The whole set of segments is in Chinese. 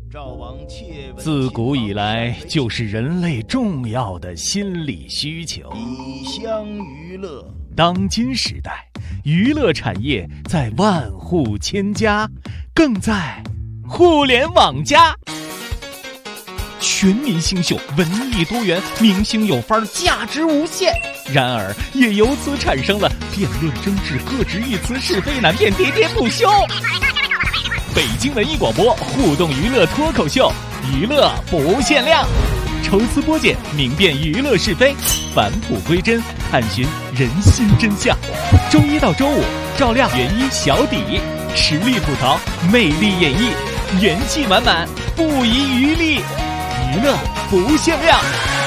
自古以来就是人类重要的心理需求。 以乡娱乐。 当今时代，娱乐产业在万户千家，更在互联网加。全民新秀，文艺多元，明星有范儿，价值无限。然而，也由此产生了辩论争执、各执一词、是非难辨、喋喋不休。北京文艺广播互动娱乐脱口秀，娱乐不限量，抽丝剥茧，明辨娱乐是非，返璞归真，探寻人心真相。周一到周五，赵亮、元一、小底，实力吐槽，魅力演绎，元气满满，不遗余力，娱乐不限量。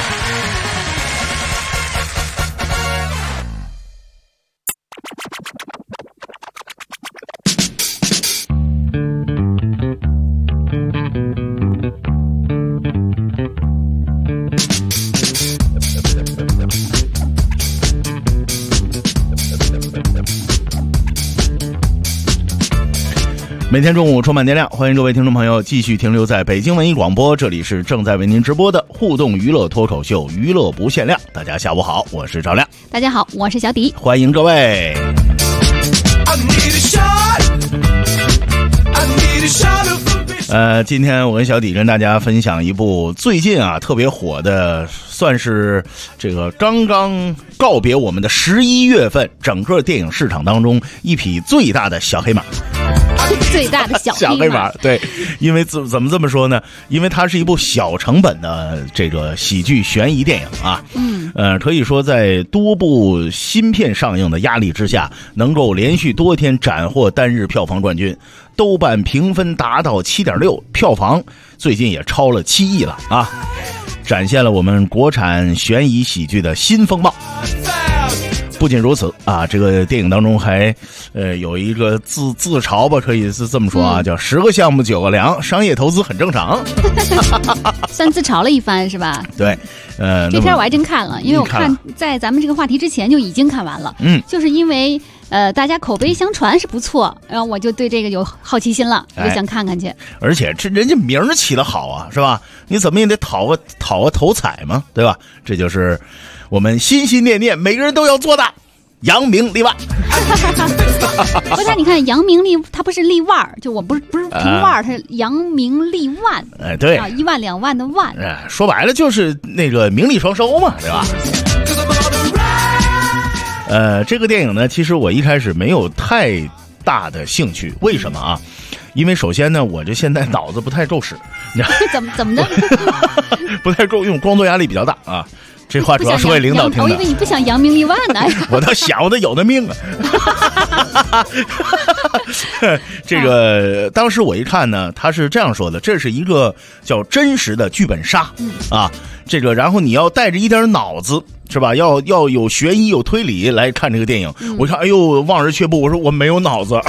每天中午充满电量，欢迎各位听众朋友继续停留在北京文艺广播，这里是正在为您直播的互动娱乐脱口秀，娱乐不限量。大家下午好，我是赵亮。 大家好，我是小迪， 欢迎各位。今天我跟小迪跟大家分享一部最近特别火的，算是这个刚刚告别我们的11月份整个电影市场当中一匹最大的小黑马。 最大的小黑马， 对，因为怎么这么说呢？因为它是一部小成本的这个喜剧悬疑电影啊。可以说在多部新片上映的压力之下，能够连续多天斩获单日票房冠军，豆瓣评分达到 7.6， 票房最近也超了7亿了啊，展现了我们国产悬疑喜剧的新风貌。不仅如此啊，这个电影当中还有一个自嘲吧，可以是这么说啊，叫10个项目9个凉，商业投资很正常。 算自嘲了一番是吧？ 对， 这片我还真看了，因为我看在咱们这个话题之前就已经看完了。就是因为大家口碑相传是不错，然后我就对这个有好奇心了，我就想看看去。 而且这人家名儿起得好啊，是吧？你怎么也得讨个头彩嘛，对吧？这就是我们心心念念每个人都要做的扬名立万。 不是，你看扬名立，他不是立万，就我不是平万，他是扬名立万。 对啊，1万2万的万。 说白了就是那个名利双收嘛，对吧？这个电影呢，其实我一开始没有太大的兴趣，为什么啊？因为首先呢，我这现在脑子不太够使， 怎么的？ 不太够用，工作压力比较大啊。这话主要是为领导听的。 我以为你不想扬名立万呢。 我倒想，我得有那命啊。这个当时我一看呢，他是这样说的，这是一个叫真实的剧本杀啊。这个然后你要带着一点脑子，是吧？要有悬疑有推理来看这个电影。我看，哎呦，望而却步，我说我没有脑子。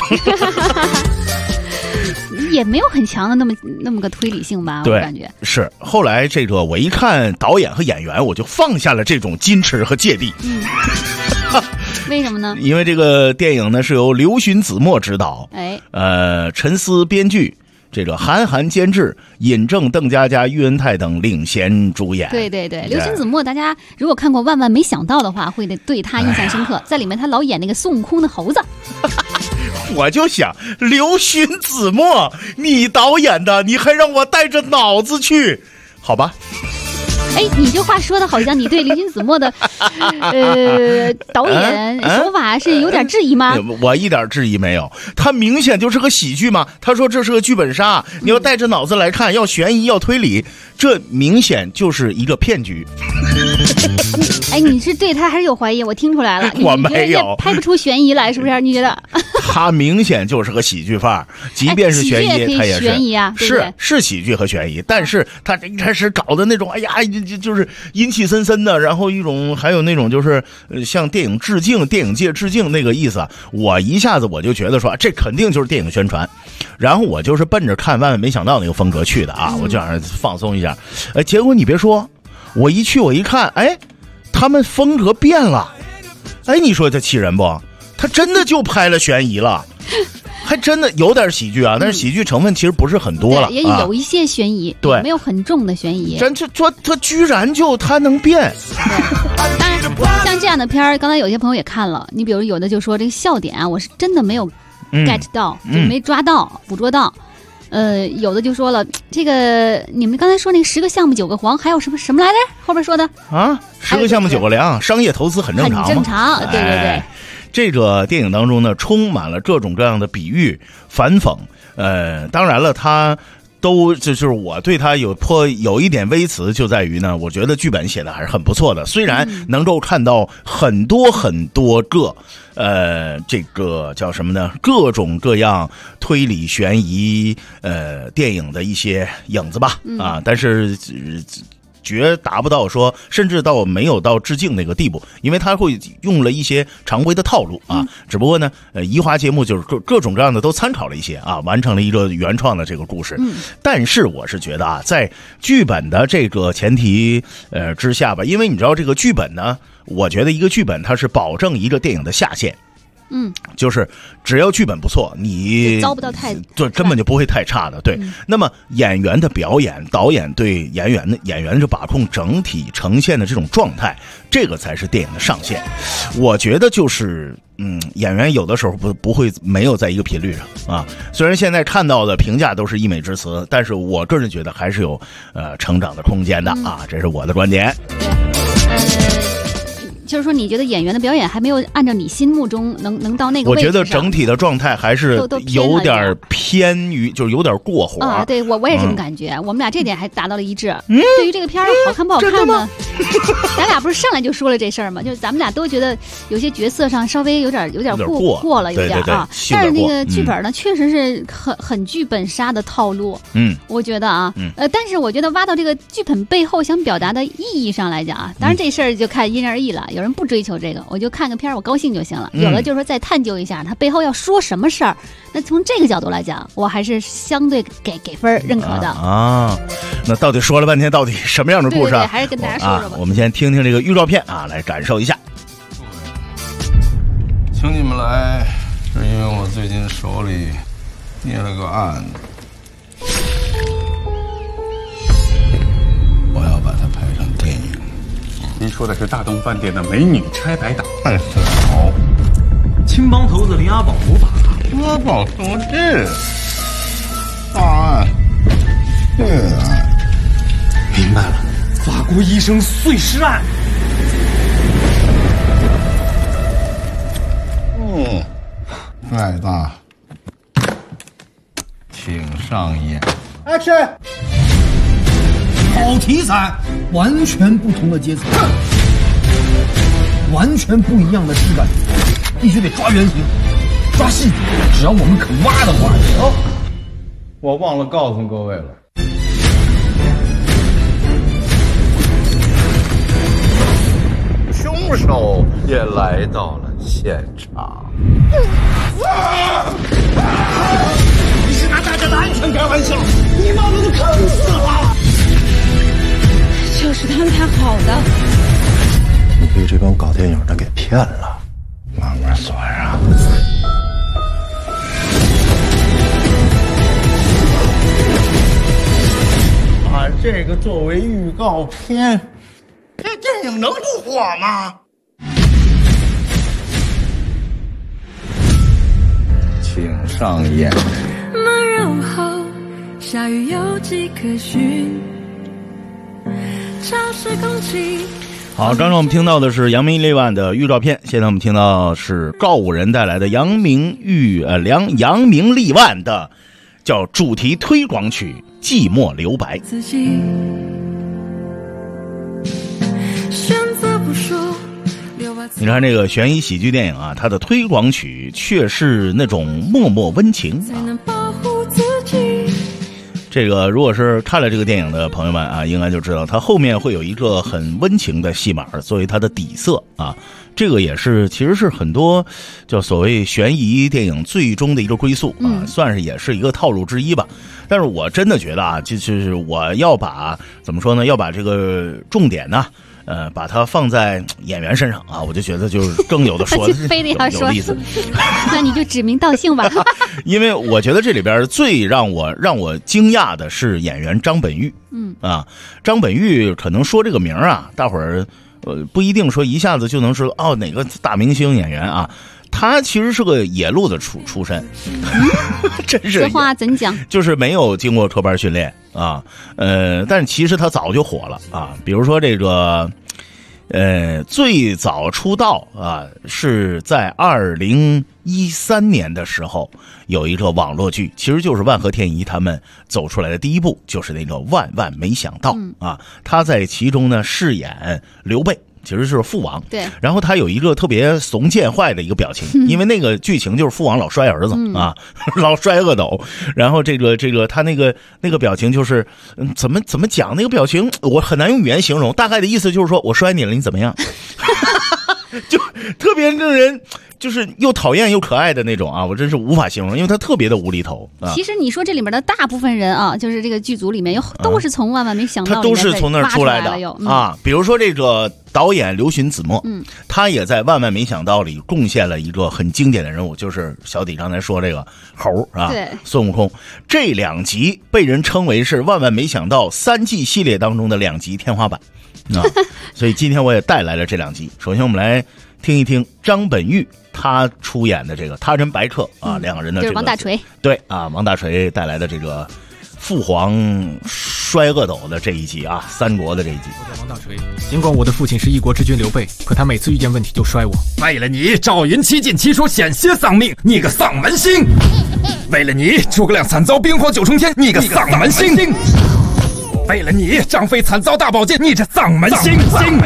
也没有很强的那么个推理性吧，我感觉是。后来这个我一看导演和演员，我就放下了这种矜持和芥蒂。 为什么呢？ 因为这个电影呢是由刘勋子墨执导，陈思编剧，这个韩寒监制，尹正、邓家佳、喻恩泰等领衔主演。 对，刘勋子墨，大家如果看过《万万没想到》的话，会对他印象深刻。在里面他老演那个孙悟空的猴子。 我就想，刘勋子墨，你导演的，你还让我带着脑子去，好吧？ 哎，你这话说的好像你对刘勋子墨的导演手法是有点质疑吗？ 我一点质疑没有，他明显就是个喜剧嘛。他说这是个剧本杀，你要带着脑子来看，要悬疑要推理，这明显就是一个骗局。 哎，你是对他还是有怀疑？我听出来了， 我没有， 拍不出悬疑来，是不是？你觉得？ 他明显就是个喜剧范儿，即便是悬疑，他也是悬疑啊， 是喜剧和悬疑，但是他这一开始搞的那种，哎呀，就是阴气森森的，然后还有那种就是向电影致敬、电影界致敬那个意思，我一下子我就觉得说这肯定就是电影宣传，然后我就是奔着看万万没想到那个风格去的啊，我就想放松一下，结果你别说，我一去我一看，哎，他们风格变了，哎，你说这气人不？他真的就拍了悬疑了。 还真的有点喜剧啊，但是喜剧成分其实不是很多了， 也有一些悬疑， 对， 没有很重的悬疑。 真就说他居然他能变。 当然，像这样的片儿，刚才有些朋友也看了，你比如有的就说这个笑点啊，我是真的没有 get 到，就没抓到、捕捉到。有的就说了，这个你们刚才说那个10个项目9个黄，还有什么来着？后边说的啊，10个项目9个凉，商业投资很正常， 很正常，对对对。 这个电影当中呢，充满了各种各样的比喻、反讽。当然了，它都就是我对它有一点微词，就在于呢，我觉得剧本写的还是很不错的。虽然能够看到很多个，这个叫什么呢？各种各样推理悬疑电影的一些影子吧，啊，但是绝达不到说，甚至到没有到致敬那个地步，因为他会用了一些常规的套路啊。只不过呢，移华节目就是各种各样的都参考了一些啊，完成了一个原创的这个故事。但是我是觉得啊，在剧本的这个前提之下吧，因为你知道这个剧本呢，我觉得一个剧本它是保证一个电影的下限。就是只要剧本不错，你糟不到太， 就根本就不会太差的。对，那么演员的表演，导演对演员就把控整体呈现的这种状态，这个才是电影的上限。我觉得就是演员有的时候不会没有在一个频率上啊。虽然现在看到的评价都是溢美之词，但是我个人觉得还是有成长的空间的啊，这是我的观点。 就是说，你觉得演员的表演还没有按照你心目中能到那个位置上？ 我觉得整体的状态还是有点偏于，就是有点过火啊。对，我也这么感觉。我们俩这点还达到了一致。对于这个片儿好看不好看呢？咱俩不是上来就说了这事儿吗？就是咱们俩都觉得有些角色上稍微有点过了，有点啊。但是那个剧本呢，确实是很剧本杀的套路。我觉得啊，但是我觉得挖到这个剧本背后想表达的意义上来讲啊，当然这事儿就看因人而异了。有人不追求这个，我就看个片儿，我高兴就行了。有的就是说再探究一下，它背后要说什么事儿。那从这个角度来讲，我还是相对给分认可的啊。那到底说了半天，到底什么样的故事啊？ 对，还是跟大家说说吧。 我们先听听这个预告片啊，来感受一下。 请你们来，是因为我最近手里捏了个案子，我要把它拍成电影。 您说的是大东饭店的美女拆白党？ 哎，好。 青帮头子林阿宝伏法， 阿宝同志，大案，这案， 明白了，法国医生碎尸案。 帅大，请上演。 Action！ 好题材，完全不同的阶层，完全不一样的质感，必须得抓原型，抓细节。只要我们肯挖的话， 我忘了告诉各位了，凶手也来到了现场。 你是拿大家的安全开玩笑，你把我都坑死了。 就是他们太好的， 你被这帮搞电影的给骗了， 慢慢锁上。把这个作为预告片，这电影能不火吗？请上演。 闷热后，下雨有迹可循。 好，刚刚我们听到的是扬名立万的预告片，现在我们听到是告五人带来的扬名立万的叫主题推广曲《寂寞留白》。你看这个悬疑喜剧电影啊，它的推广曲却是那种默默温情啊。这个如果是看了这个电影的朋友们啊，应该就知道它后面会有一个很温情的戏码作为它的底色啊。这个也是其实是很多叫所谓悬疑电影最终的一个归宿啊，算是也是一个套路之一吧。但是我真的觉得啊，就是我要把怎么说呢，要把这个重点呢把它放在演员身上啊，我就觉得就是更有的说的， 非得要说有意思。 那你就指名道姓吧。 因为我觉得这里边最让我惊讶的是演员张本煜。张本煜可能说这个名啊，大伙儿不一定说一下子就能说哪个大明星演员啊。他其实是个野路子出身，真是此话怎讲？ 就是没有经过科班训练啊，但是其实他早就火了啊。比如说这个，最早出道啊是在2013年的时候，有一个网络剧，其实就是万和天宜他们走出来的第一部，就是那个万万没想到啊。他在其中呢饰演刘备。其实是父王， 对。 然后他有一个特别怂贱坏的一个表情，因为那个剧情就是父王老摔儿子啊，老摔阿斗。然后这个他那个表情就是，怎么讲那个表情，我很难用语言形容。大概的意思就是说我摔你了，你怎么样？就特别令人就是又讨厌又可爱的那种啊，我真是无法形容，因为他特别的无厘头啊。 其实你说这里面的大部分人啊，就是这个剧组里面都是从万万没想到， 他都是从那儿出来的啊。比如说这个导演刘循子墨，他也在万万没想到里贡献了一个很经典的人物，就是小底刚才说这个猴啊， 对， 孙悟空。这2集被人称为是万万没想到3季系列当中的2集天花板。所以今天我也带来了这2集。首先我们来听一听张本煜他出演的这个《他人白客》啊，两个人的这个就是王大锤， 对啊，王大锤带来的这个父皇摔阿斗的这一集啊，三国的这一集。 我叫王大锤，尽管我的父亲是一国之君刘备，可他每次遇见问题就摔我。为了你，赵云七进七出，险些丧命，你个丧门星！为了你，诸葛亮惨遭兵荒9重天，你个丧门星！为了你，张飞惨遭大宝剑，你这丧门星！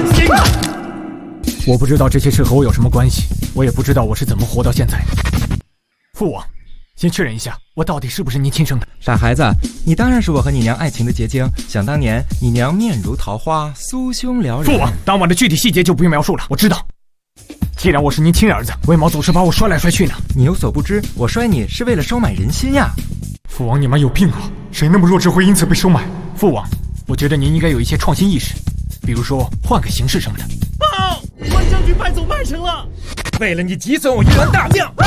我不知道这些事和我有什么关系，我也不知道我是怎么活到现在的。父王，先确认一下，我到底是不是您亲生的？ 傻孩子，你当然是我和你娘爱情的结晶。想当年，你娘面如桃花，酥胸撩人。 父王，当晚的具体细节就不用描述了，我知道。既然我是您亲儿子，为毛总是把我摔来摔去呢？ 你有所不知，我摔你是为了收买人心呀。 父王，你们有病啊！谁那么弱智会因此被收买？父王，我觉得您应该有一些创新意识，比如说换个形式什么的。 报，关将军败走麦城了。 为了你击损我一员大将。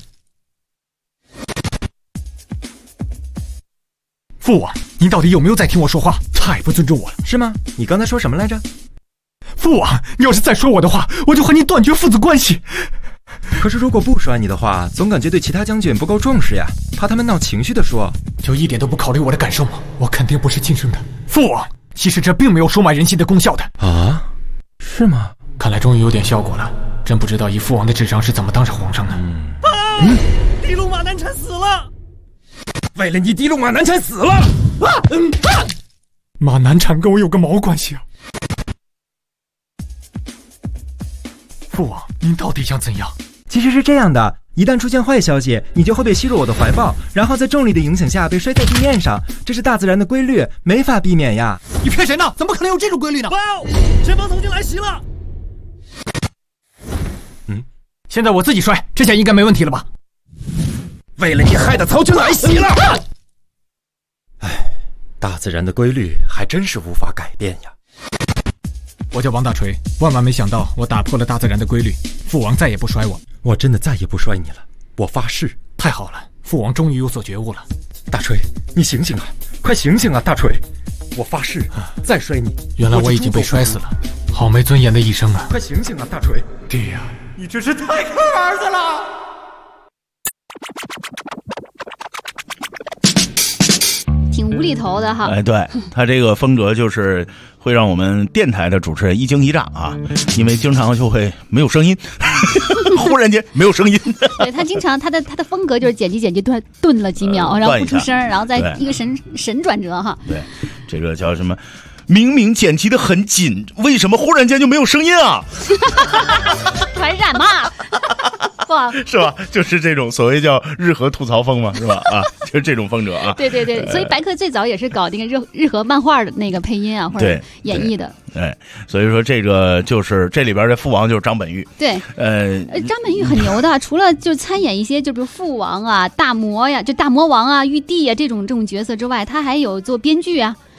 父王，您到底有没有在听我说话？太不尊重我了， 是吗？你刚才说什么来着？ 父王，你要是再说我的话，我就和您断绝父子关系。 可是如果不摔你的话，总感觉对其他将军不够重视呀，怕他们闹情绪的说。 就一点都不考虑我的感受吗？我肯定不是亲生的。父王，其实这并没有收买人心的功效的。 啊？是吗？ 看来终于有点效果了。真不知道以父王的智商是怎么当上皇上的。 地路马南产死了。 为了你，地路马南产死了。马南产跟我有个毛关系啊！父王，您到底想怎样？ 其实是这样的，一旦出现坏消息，你就会被吸入我的怀抱，然后在重力的影响下被摔在地面上，这是大自然的规律，没法避免呀。 你骗谁呢？怎么可能有这种规律呢？ 前方曾经来袭了。 现在我自己摔，这下应该没问题了吧？为了你，害得曹军来袭了。 大自然的规律还真是无法改变呀。 我叫王大锤，万万没想到我打破了大自然的规律，父王再也不摔我。 我真的再也不摔你了，我发誓。 太好了，父王终于有所觉悟了。 大锤，你醒醒啊，快醒醒啊，大锤！我发誓，再摔你。 原来我已经被摔死了，好没尊严的一生啊！ 快醒醒啊，大锤！ 爹呀， 你真是太坑儿子了。 挺无厘头的哈。 哎，对，他这个风格就是会让我们电台的主持人一惊一乍啊，因为经常就会没有声音，忽然间没有声音。 对，他经常他的风格就是剪辑顿了几秒，然后不出声，然后再一个神转折哈。 对，这个叫什么？明明剪辑的很紧，为什么忽然间就没有声音啊？ 传染嘛， 是吧？就是这种所谓叫日和吐槽风嘛，是吧？啊，就是这种风格啊。 对对对，所以白客最早也是搞那个日和漫画的那个配音啊，或者演绎的。 对，所以说这个就是这里边的父王就是张本煜。 对，张本煜很牛的，除了就参演一些就比如父王啊、大魔呀、就大魔王啊、玉帝啊这种角色之外，他还有做编剧啊。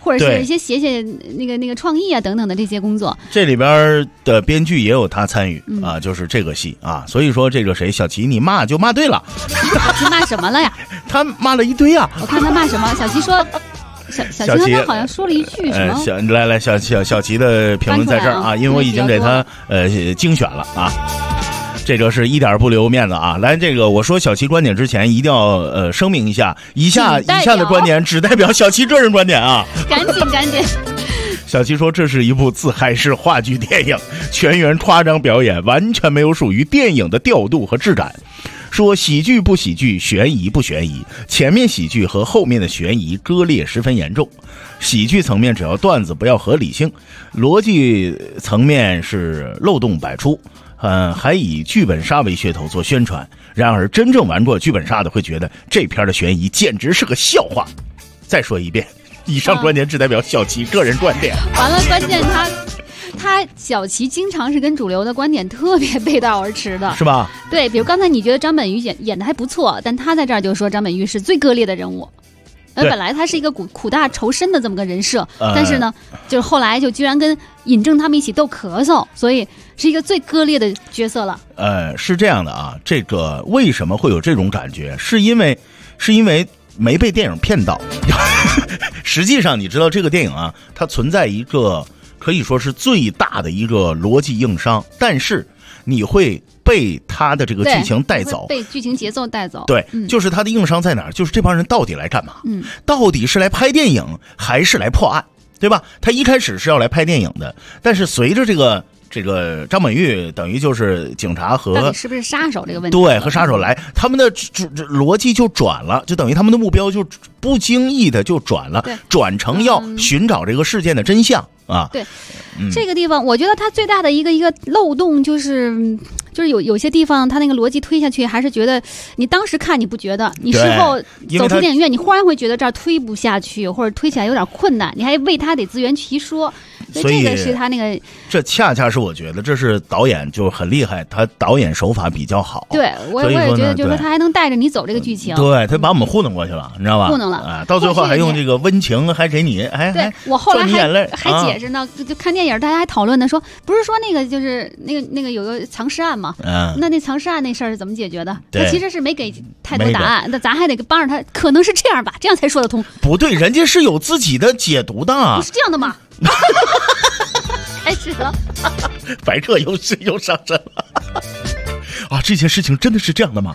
或者是一些写那个创意啊等等的这些工作。 这里边的编剧也有他参与啊，就是这个戏啊，所以说这个谁小齐你骂就骂对了。 小齐骂什么了呀？ 他骂了一堆啊。 我看他骂什么？小齐说。小齐好像说了一句什么？ 来小齐的评论在这儿啊，因为我已经给他精选了啊。这个是一点不留面子啊！来，这个我说小齐观点之前，一定要声明一下，以下的观点只代表小齐个人观点啊！ 赶紧。 小齐说，这是一部自嗨式话剧电影，全员夸张表演，完全没有属于电影的调度和质感。说喜剧不喜剧，悬疑不悬疑，前面喜剧和后面的悬疑割裂十分严重。喜剧层面只要段子不要合理性，逻辑层面是漏洞百出。还以剧本杀为噱头做宣传，然而真正玩过剧本杀的会觉得这片的悬疑简直是个笑话。再说一遍，以上观点只代表小齐个人观点。 完了，关键他小齐经常是跟主流的观点特别背道而驰的， 是吧？ 对，比如刚才你觉得张本煜演的还不错，但他在这儿就说张本煜是最割裂的人物。本来他是一个苦大仇深的这么个人设，但是呢，就是后来就居然跟尹正他们一起斗咳嗽，所以是一个最割裂的角色了。 是这样的啊，这个为什么会有这种感觉？是因为没被电影骗到。实际上，你知道这个电影啊，它存在一个可以说是最大的一个逻辑硬伤，但是你会被他的这个剧情带走， 被剧情节奏带走。 对，就是他的硬伤在哪儿？就是这帮人到底来干嘛？到底是来拍电影还是来破案，对吧？他一开始是要来拍电影的，但是随着这个张本煜等于就是警察和到底是不是杀手这个问题， 对，和杀手来，他们的逻辑就转了，就等于他们的目标就不经意的就转了，转成要寻找这个事件的真相啊。 对，这个地方我觉得它最大的一个漏洞就是有些地方它那个逻辑推下去，还是觉得你当时看你不觉得，你事后走出电影院，你忽然会觉得这儿推不下去，或者推起来有点困难，你还为他得自圆其说。所以这个是他那个， 这恰恰是我觉得这是导演就很厉害，他导演手法比较好。 对，我也觉得就是说他还能带着你走这个剧情。 对，他把我们糊弄过去了，你知道吧？ 糊弄了， 到最后还用这个温情，还给你对我后来还解释呢，就看电影大家还讨论呢，说不是说那个就是那个有个藏尸案嘛，那藏尸案那事儿是怎么解决的？他其实是没给太多答案，那咱还得帮着他，可能是这样吧，这样才说得通。 不对，人家是有自己的解读的， 不是这样的吗？开始了， 白客又上身了啊！这件事情真的是这样的吗？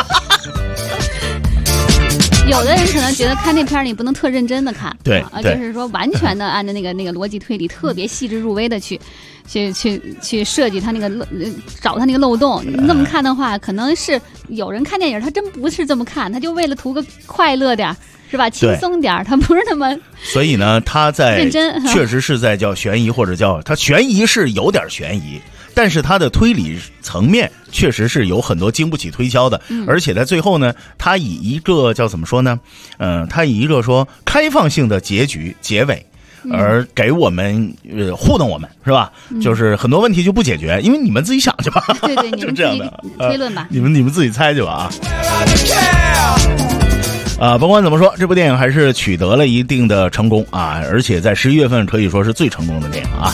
有的人可能觉得看那片儿你不能特认真的看， 对， 就是说完全的按照那个逻辑推理，特别细致入微的去设计他那个找他那个漏洞。那么看的话，可能是有人看电影他真不是这么看，他就为了图个快乐点。是吧？轻松点，他不是那么。 所以呢，他在认真， 确实是在叫悬疑，或者叫他悬疑是有点悬疑，但是他的推理层面确实是有很多经不起推敲的，而且在最后呢，他以一个叫怎么说呢？他以一个说开放性的结尾。而给我们糊弄我们是吧？就是很多问题就不解决，因为你们自己想去吧。 对，你们自己推论吧。 你们自己猜去吧啊！甭管怎么说，这部电影还是取得了一定的成功啊，而且在11月份可以说是最成功的电影啊。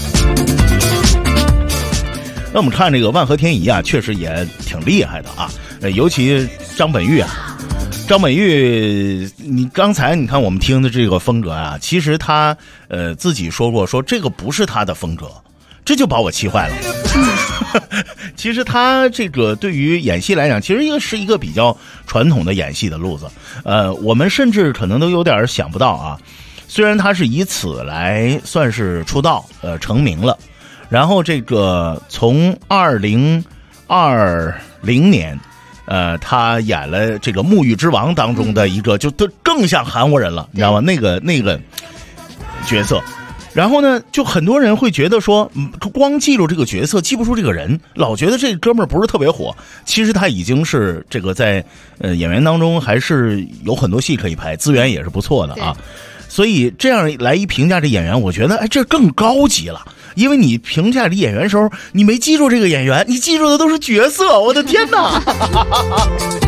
那我们看这个万合天宜啊，确实也挺厉害的啊，尤其张本煜啊。张本煜，你刚才你看我们听的这个风格啊，其实他自己说过，说这个不是他的风格，这就把我气坏了。其实他这个对于演戏来讲，其实是一个比较传统的演戏的路子。我们甚至可能都有点想不到啊，虽然他是以此来算是出道成名了，然后这个从2020年。他演了这个《沐浴之王》当中的一个，就更像韩国人了，你知道吗？那个角色，然后呢，就很多人会觉得说，光记住这个角色，记不住这个人，老觉得这哥们儿不是特别火。其实他已经是这个在演员当中还是有很多戏可以拍，资源也是不错的啊。所以这样来一评价这演员，我觉得这更高级了。因为你评价这演员的时候，你没记住这个演员，你记住的都是角色。我的天哪！ 而且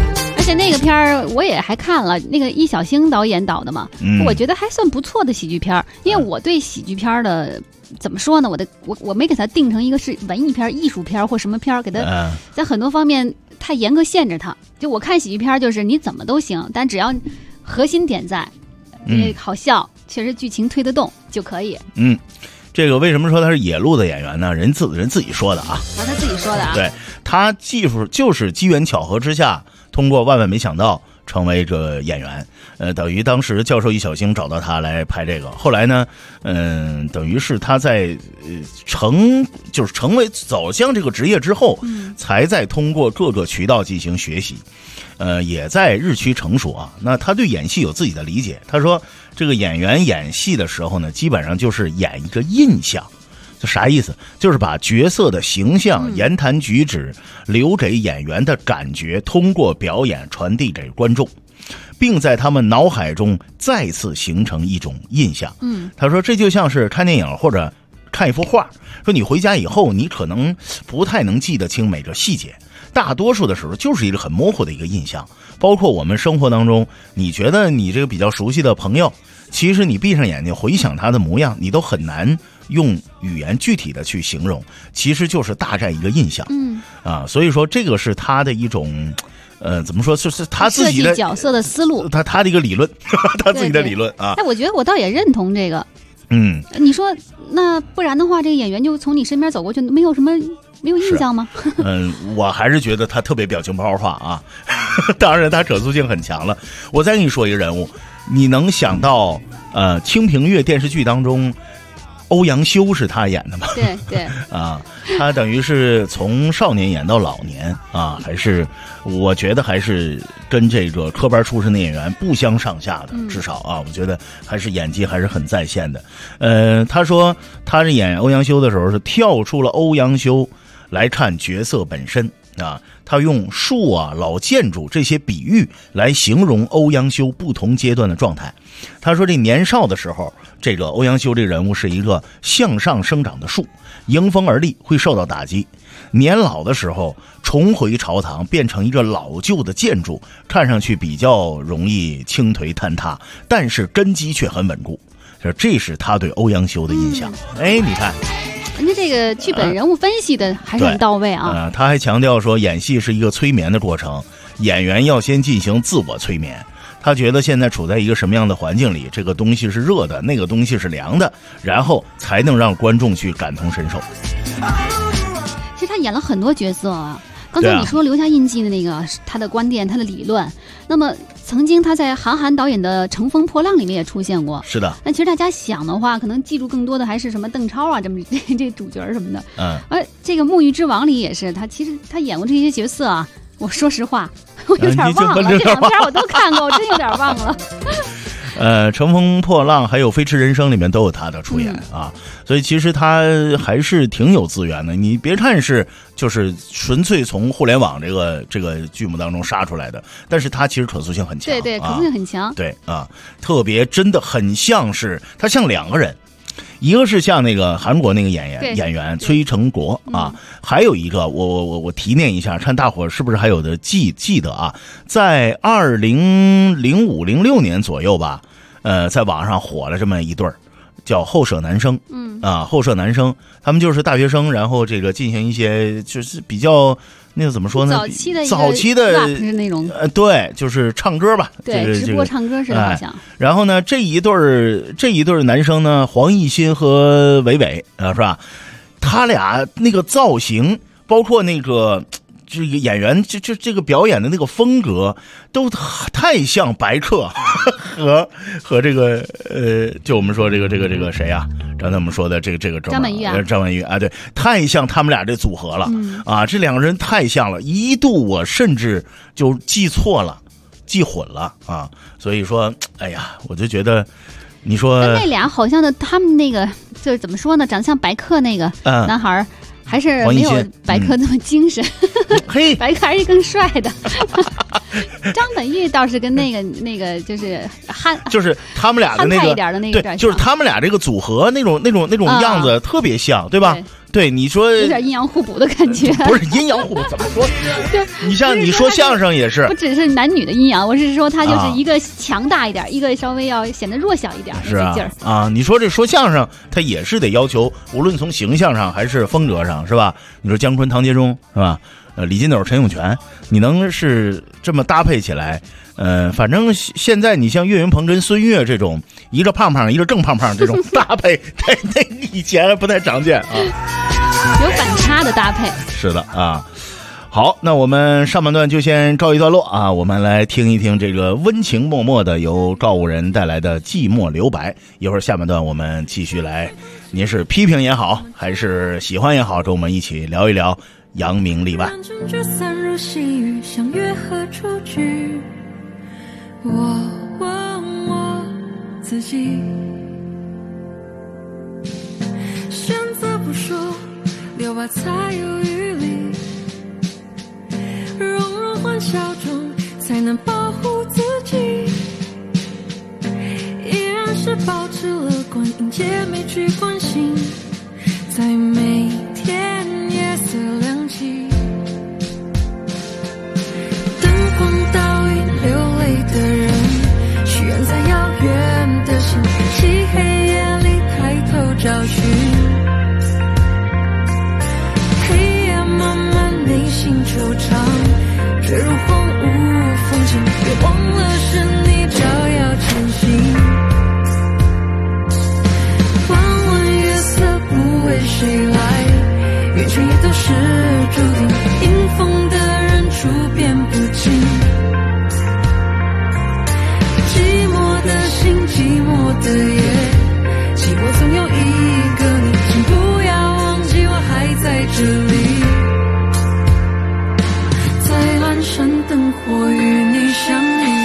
且那个片儿我也还看了，那个易小星导演导的嘛，我觉得还算不错的喜剧片。因为我对喜剧片的怎么说呢，我没给它定成一个是文艺片、艺术片或什么片，给它在很多方面太严格限制它。就我看喜剧片就是你怎么都行，但只要核心点在，好笑，确实剧情推得动就可以。 这个为什么说他是野路的演员呢？人自己说的啊， 他自己说的啊。 对，他技术就是机缘巧合之下，通过万万没想到成为这演员。等于当时教授易小星找到他来拍这个，后来呢，等于是他在成为走向这个职业之后，才在通过各个渠道进行学习。也在日趋成熟啊。那他对演戏有自己的理解，他说这个演员演戏的时候呢，基本上就是演一个印象。这啥意思？就是把角色的形象、言谈举止留给演员的感觉，通过表演传递给观众，并在他们脑海中再次形成一种印象。他说这就像是看电影或者看一幅画，说你回家以后，你可能不太能记得清每个细节，大多数的时候就是一个很模糊的一个印象。包括我们生活当中，你觉得你这个比较熟悉的朋友，其实你闭上眼睛回想他的模样，你都很难用语言具体的去形容，其实就是大概一个印象。所以说这个是他的一种怎么说，就是他自己的设计角色的思路， 他的一个理论他自己的理论啊。 但我觉得我倒也认同这个。你说那不然的话，这个演员就从你身边走过去，没有印象吗？ 我还是觉得他特别表情包化啊。当然他可塑性很强了。我再跟你说一个人物，你能想到清平乐电视剧当中欧阳修是他演的吗？ 对啊，他等于是从少年演到老年啊，还是我觉得还是跟这个科班出身的演员不相上下的，至少啊，我觉得还是演技还是很在线的。他说他是演欧阳修的时候是跳出了欧阳修来看角色本身啊，他用树啊、老建筑这些比喻来形容欧阳修不同阶段的状态。他说这年少的时候，这个欧阳修这个人物是一个向上生长的树，迎风而立，会受到打击。年老的时候重回朝堂，变成一个老旧的建筑，看上去比较容易倾颓坍塌，但是根基却很稳固。这是他对欧阳修的印象。你看人家这个剧本人物分析的还是很到位啊。 他还强调说演戏是一个催眠的过程，演员要先进行自我催眠。他觉得现在处在一个什么样的环境里，这个东西是热的，那个东西是凉的，然后才能让观众去感同身受。 其实他演了很多角色啊。刚才你说留下印记的那个他的观点，他的理论，那么曾经他在韩寒导演的《乘风破浪》里面也出现过。 是的。 但其实大家想的话，可能记住更多的还是什么邓超啊，这主角什么的。而这个《沐浴之王》里也是，他演过这些角色啊。我说实话，我有点忘了，这两片我都看过，我真有点忘了。 乘风破浪还有飞驰人生里面都有他的出演啊，所以其实他还是挺有资源的。你别看是就是纯粹从互联网这个剧目当中杀出来的，但是他其实可塑性很强。 对，可塑性很强。 对啊，特别真的很像是他像两个人。一个是像那个韩国那个演员崔成国啊，还有一个我提念一下，看大伙是不是还有的记得啊，在2005、06年左右吧，在网上火了这么一对儿，叫后舍男生。后舍男生他们就是大学生，然后这个进行一些就是比较那个怎么说呢？早期的那种对，就是唱歌吧， 对，直播唱歌似的好像。 然后呢，这一对男生呢，黄奕欣和韦伟是吧？他俩那个造型，包括那个这个演员这个表演的那个风格，都太像白客和这个就我们说这个谁啊？刚才我们说的这个张曼玉啊，对，太像他们俩这组合了啊！这两个人太像了，一度我甚至就记错了、记混了啊！所以说，哎呀，我就觉得，你说那俩好像的，他们那个就是怎么说呢？长得像白客那个男孩还是没有白客那么精神，白客还是更帅的。张本煜倒是跟那个就是就是他们俩的那个一点的那个， 对，就是他们俩这个组合那种样子特别像，对吧？ 对，你说有点阴阳互补的感觉。 不是阴阳互补怎么说？你像你说相声也是， 不只是男女的阴阳，我是说他就是一个强大一点，一个稍微要显得弱小一点， 是啊劲儿啊。你说这说相声，他也是得要求，无论从形象上还是风格上，是吧？你说姜昆、唐杰忠，是吧？李金斗、陈永泉，你能是这么搭配起来？反正现在你像岳云鹏跟孙越这种，一个胖胖一个正胖胖这种搭配，那以前不太常见啊。 有反差的搭配。 是的啊。好，那我们上半段就先告一段落啊，我们来听一听这个温情脉脉的由告五人带来的寂寞留白。一会儿下半段我们继续来，您是批评也好，还是喜欢也好，跟我们一起聊一聊扬名立万。 散入细雨，相约何处去？我问我自己，选择不说，留白才有余力。融入欢笑中，才能保护自己。依然是保持乐观，迎接每句关心，在每天夜色亮起。灯光倒映流泪的人，许愿在遥远的星际黑夜里抬头找寻。黑夜漫漫，内心惆怅，坠入荒芜风景，别忘了是你照耀前行。弯弯月色不为谁来，缘全也都是注定，迎风的人处变不惊。寂寞的心，寂寞的夜，寂寞总有一个你，请不要忘记我还在这里。阑珊灯火与你相遇。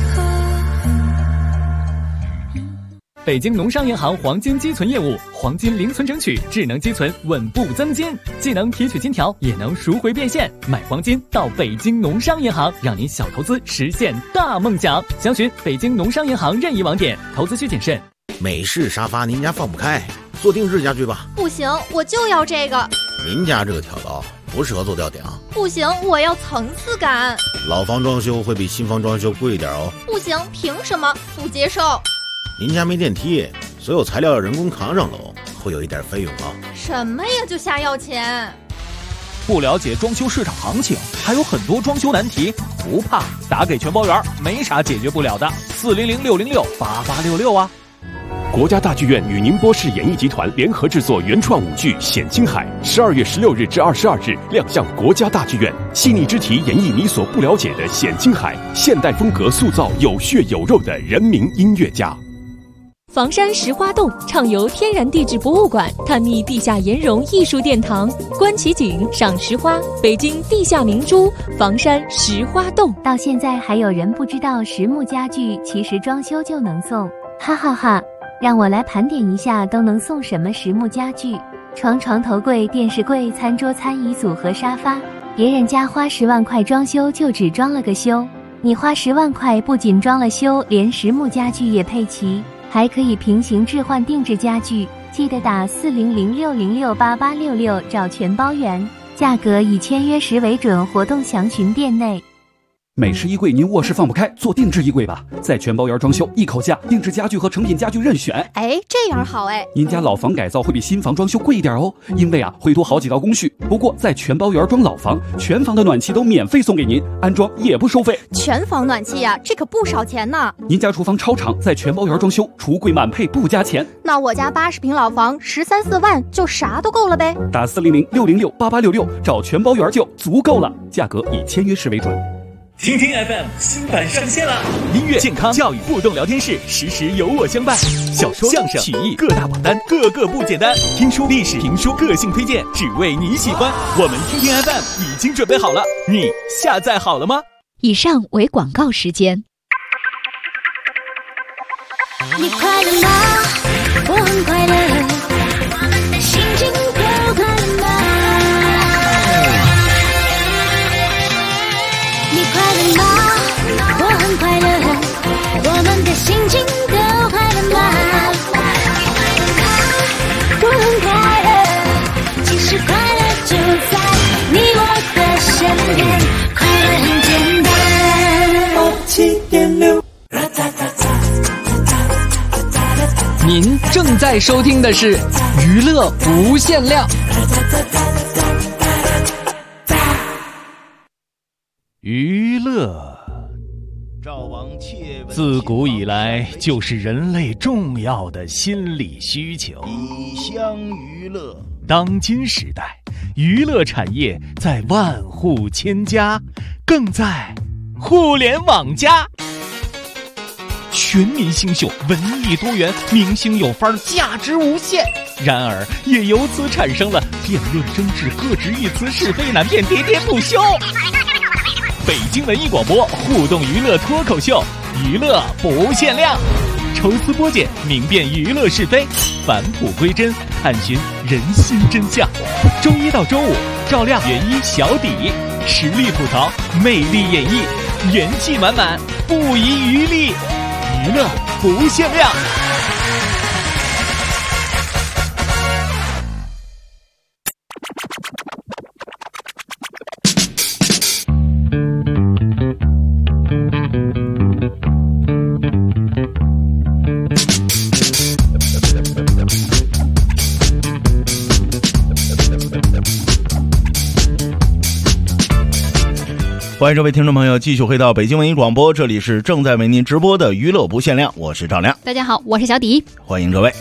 北京农商银行黄金积存业务，黄金零存整取，智能积存，稳步增金，既能提取金条，也能赎回变现。买黄金到北京农商银行，让您小投资实现大梦想。详询北京农商银行任意网点，投资需谨慎。 美式沙发您家放不开，做定制家具吧。 不行，我就要这个。 您家这个挑高不适合做吊顶。 不行，我要层次感。 老房装修会比新房装修贵一点哦。 不行，凭什么？不接受。 您家没电梯，所有材料要人工扛上楼，会有一点费用啊。 什么呀，就瞎要钱？ 不了解装修市场行情，还有很多装修难题，不怕，打给全包园，没啥解决不了的。400-606-8866啊。 国家大剧院与宁波市演艺集团联合制作原创舞剧《显青海》，12月16日至22日亮相国家大剧院，细腻之题演绎你所不了解的显青海，现代风格塑造有血有肉的人民音乐家。 房山石花洞畅游天然地质博物馆，探秘地下岩溶艺术殿堂，观奇景，赏石花，北京地下明珠房山石花洞。 到现在还有人不知道实木家具其实装修就能送，哈哈哈！让我来盘点一下都能送什么实木家具：床、床头柜、电视柜、餐桌、餐椅组合、沙发。别人家花10万块装修就只装了个修，你花10万块不仅装了修，连实木家具也配齐。还可以平行置换定制家具，记得打400-606-8866找全包圆，价格以签约时为准，活动详询店内。 美式衣柜您卧室放不开，做定制衣柜吧，在全包圆装修，一口价，定制家具和成品家具任选。 哎，这样好哎。 您家老房改造会比新房装修贵一点哦，因为会多好几道工序。不过在全包圆装老房，全房的暖气都免费送给您，安装也不收费。 全房暖气呀，这可不少钱呢。 您家厨房超长，在全包圆装修，橱柜满配不加钱。 那我家80平老房13-14万就啥都够了呗。 打400-606-8866找全包圆就足够了，价格以签约时为准。 听听 FM 新版上线了，音乐、健康、教育、互动聊天室，时时有我相伴。小说、相声、曲艺各大榜单，个个不简单。听书、历史、评书，个性推荐，只为你喜欢。我们听听 FM 已经准备好了，你下载好了吗？ 以上为广告时间。 你快乐吗？我很快乐，心情都快乐吗？你快乐吗？我很快乐，我们的心情都快乐吗？我很快乐，其实您正在收听的是娱乐无限量。 娱乐自古以来就是人类重要的心理需求。 以相娱乐， 当今时代，娱乐产业在万户千家，更在互联网加。全民星秀，文艺多元，明星有范儿，价值无限。然而，也由此产生了辩论争执、各执一词、是非难辨，喋喋不休。北京文艺广播互动娱乐脱口秀，娱乐不限量，抽丝剥茧，明辨娱乐是非，返璞归真，探寻人心真相。周一到周五，照亮原一小底，实力吐槽，魅力演绎，元气满满，不遗余力，娱乐不限量。 欢迎各位听众朋友继续回到北京文艺广播，这里是正在为您直播的娱乐不限量，我是赵亮。 大家好，我是小迪， 欢迎各位。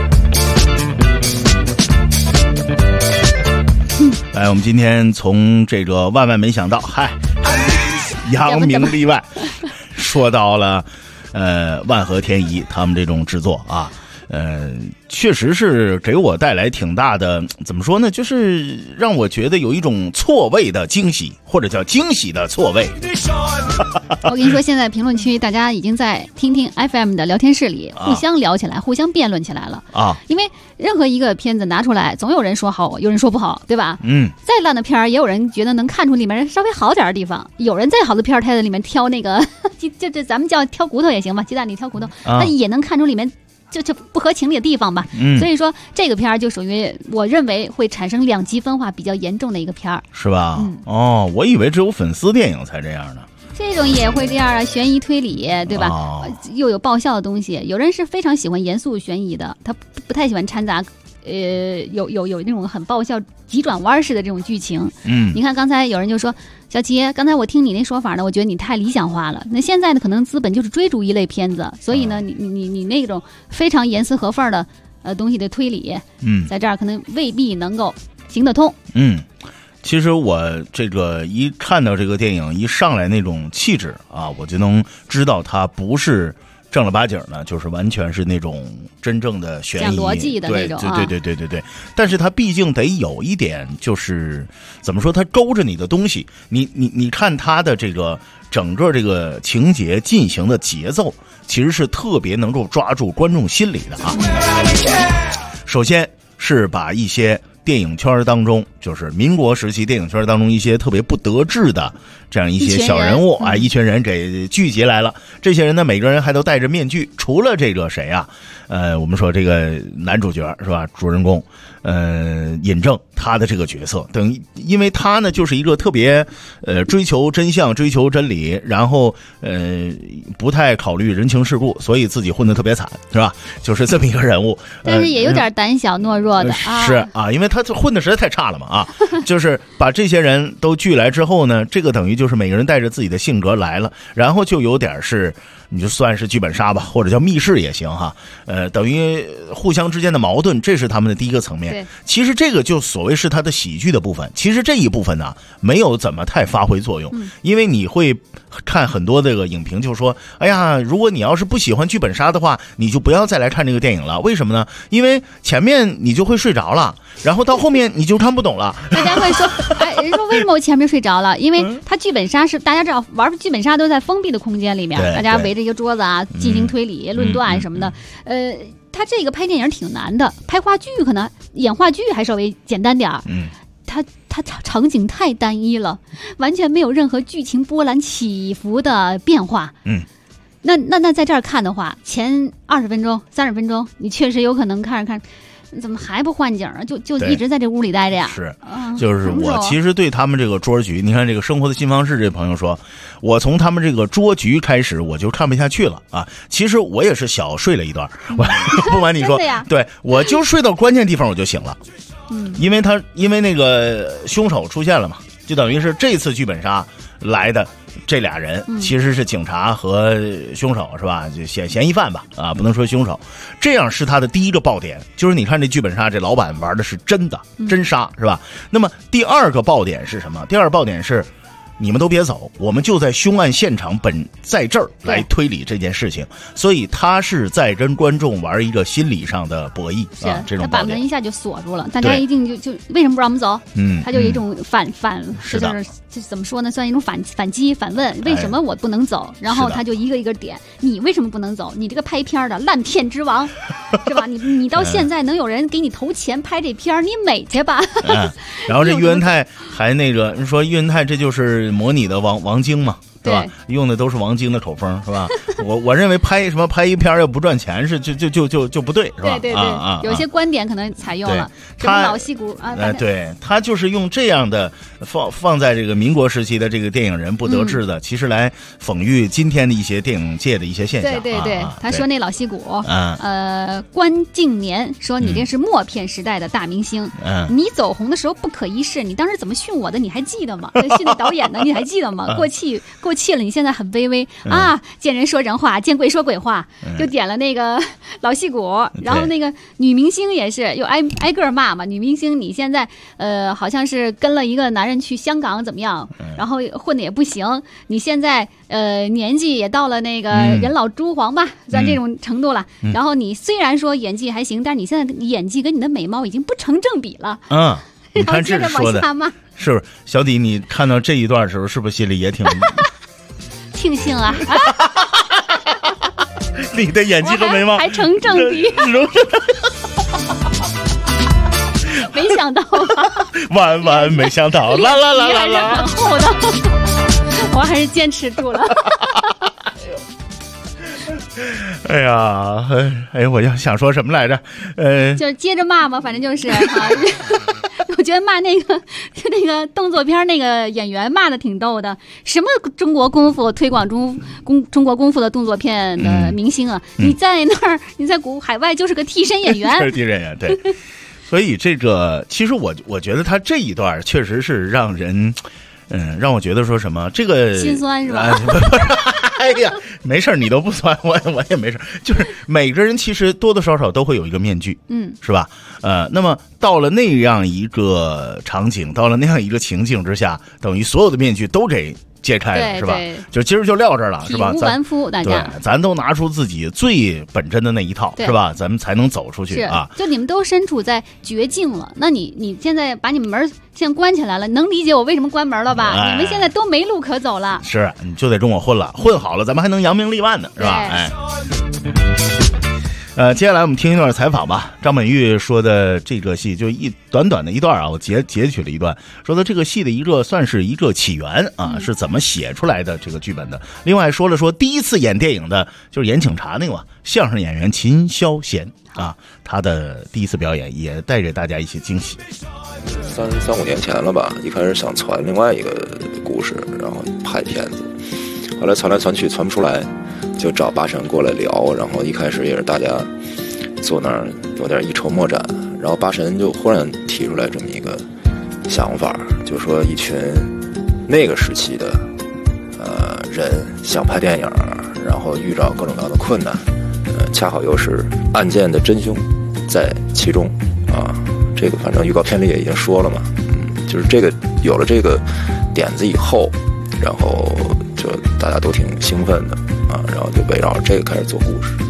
来，我们今天从这个万万没想到，扬名立万，说到了万和天宜他们这种制作啊。确实是给我带来挺大的，怎么说呢，就是让我觉得有一种错位的惊喜，或者叫惊喜的错位。 我跟你说，现在评论区大家已经在听听 FM 的聊天室里互相聊起来，互相辩论起来了啊！因为任何一个片子拿出来，总有人说好，有人说不好，对吧？再烂的片儿，也有人觉得能看出里面稍微好点的地方。有人再好的片儿，他在里面挑那个，这咱们叫挑骨头也行吧，鸡蛋里挑骨头，他也能看出里面就不合情理的地方吧。所以说这个片儿就属于我认为会产生两极分化比较严重的一个片儿，是吧？ 哦，我以为只有粉丝电影才这样呢。 这种也会这样啊，悬疑推理，对吧？又有爆笑的东西。有人是非常喜欢严肃悬疑的，他不太喜欢掺杂有那种很爆笑急转弯式的这种剧情。你看刚才有人就说，小齐，刚才我听你那说法呢，我觉得你太理想化了。那现在呢，可能资本就是追逐一类片子，所以呢，你那种非常严丝合缝的东西的推理，在这儿可能未必能够行得通。 其实我这个一看到这个电影一上来那种气质啊，我就能知道它不是正儿八经的，就是完全是那种真正的悬疑讲逻辑的那种对。但是它毕竟得有一点，就是怎么说，它勾着你的东西。你看它的这个整个这个情节进行的节奏，其实是特别能够抓住观众心理的啊。首先是把一些电影圈当中，就是民国时期电影圈当中一些特别不得志的这样一些小人物啊，一群人给聚集来了。这些人呢，每个人还都戴着面具，除了这个谁啊？我们说这个男主角是吧？主人公，尹正他的这个角色，等于因为他呢就是一个特别追求真相、追求真理，然后不太考虑人情世故，所以自己混得特别惨，是吧？就是这么一个人物。 但是也有点胆小懦弱的啊。 是啊，因为他混得实在太差了嘛啊。就是把这些人都聚来之后呢，这个等于就是每个人带着自己的性格来了，然后就有点是。你就算是剧本杀吧，或者叫密室也行哈。等于互相之间的矛盾，这是他们的第一个层面。其实这个就所谓是他的喜剧的部分。其实这一部分呢，没有怎么太发挥作用，因为你会看很多这个影评，就说，哎呀，如果你要是不喜欢剧本杀的话，你就不要再来看这个电影了。为什么呢？因为前面你就会睡着了，然后到后面你就看不懂了。 大家会说，人说为什么我前面睡着了？因为他剧本杀是大家知道玩剧本杀都在封闭的空间里面，大家围着一个桌子啊，进行推理、论断什么的。他这个拍电影挺难的，拍话剧可能演话剧还稍微简单点儿。他场景太单一了，完全没有任何剧情波澜起伏的变化。那在这儿看的话，前20分钟、30分钟，你确实有可能看着看。 怎么还不换景啊？就一直在这屋里待着呀？ 是，就是我其实对他们这个桌局，你看这个生活的新方式，这朋友说，我从他们这个桌局开始我就看不下去了啊。其实我也是小睡了一段，我不瞒你说，对，我就睡到关键地方我就醒了，因为那个凶手出现了嘛，就等于是这次剧本杀来的。这俩人其实是警察和凶手是吧？就嫌疑犯吧啊，不能说凶手。这样是他的第一个爆点，就是你看这剧本杀，这老板玩的是真的真杀是吧？那么第二个爆点是什么？第二个爆点是。你们都别走，我们就在凶案现场在这儿来推理这件事情，所以他是在跟观众玩一个心理上的博弈啊，这种他把门一下就锁住了，大家一定就为什么不让我们走？他就有一种反，就是怎么说呢？算一种反击反问，为什么我不能走？然后他就一个一个点，你为什么不能走？你这个拍片的烂片之王，是吧？你到现在能有人给你投钱拍这片，你美去吧？ 然后这喻文泰还那个人说，喻文泰这就是模拟的王晶嘛，对吧？用的都是王晶的口风，是吧？我认为拍一片要不赚钱是就不对，是吧？ 对，有些观点可能采用了什么老戏骨啊， 对，他就是用这样的放在这个民国时期的这个电影人不得志的，其实来讽喻今天的一些电影界的一些现象。 对，他说那老戏骨，关敬年说你这是默片时代的大明星，你走红的时候不可一世，你当时怎么训我的你还记得吗？训那导演的你还记得吗？过气了，你现在很卑微啊！见人说人话，见鬼说鬼话，就点了那个老戏骨，然后那个女明星也是又挨个骂嘛。女明星你现在好像是跟了一个男人去香港怎么样，然后混的也不行，你现在年纪也到了那个人老珠黄吧，算这种程度了。然后你虽然说演技还行，但是你现在演技跟你的美貌已经不成正比了。 你看这是说的，是不是？小迪，你看到这一段的时候，是不是心里也挺庆幸啊？ 你的演技和美貌还成正比，没想到吧？ 万没想到，啦， 很厚的，我还是坚持住了。 哎呀，我要想说什么来着？ 就是接着骂嘛，反正就是我觉得骂那个动作片那个演员骂的挺逗的，什么中国功夫推广中国功夫的动作片的明星啊，你在那儿你在海外就是个替身演员， 是替身演员，对。所以这个其实我觉得他这一段确实是让人。让我觉得说什么这个心酸是吧？ 哎呀，没事，你都不酸，我也没事。就是每个人其实多多少少都会有一个面具，是吧？那么到了那样一个场景，到了那样一个情境之下，等于所有的面具都给揭开了，是吧？就今儿就撂这儿了，是吧？ 体无完肤，大家对，咱都拿出自己最本真的那一套，是吧？咱们才能走出去啊！ 就你们都身处在绝境了，那你现在把你们门现在关起来了，能理解我为什么关门了吧？你们现在都没路可走了， 是你就得跟我混了，混好了，咱们还能扬名立万呢，是吧？接下来我们听一段采访吧。张本煜说的这个戏就短短的一段啊，我截取了一段，说的这个戏的算是一个起源啊，是怎么写出来的这个剧本的。另外说第一次演电影的就是演警察那个相声演员秦霄贤啊，他的第一次表演也带给大家一些惊喜。 3-5年前了吧，一开始想传另外一个故事，然后拍片子，后来传来传去传不出来，就找八神过来聊，然后一开始也是大家坐那儿有点一筹莫展，然后八神就忽然提出来这么一个想法，就说一群那个时期的人想拍电影，然后遇到各种各样的困难，恰好又是案件的真凶在其中啊。这个反正预告片里也已经说了嘛，就是这个有了这个点子以后，然后就大家都挺兴奋的啊，然后就围绕着这个开始做故事。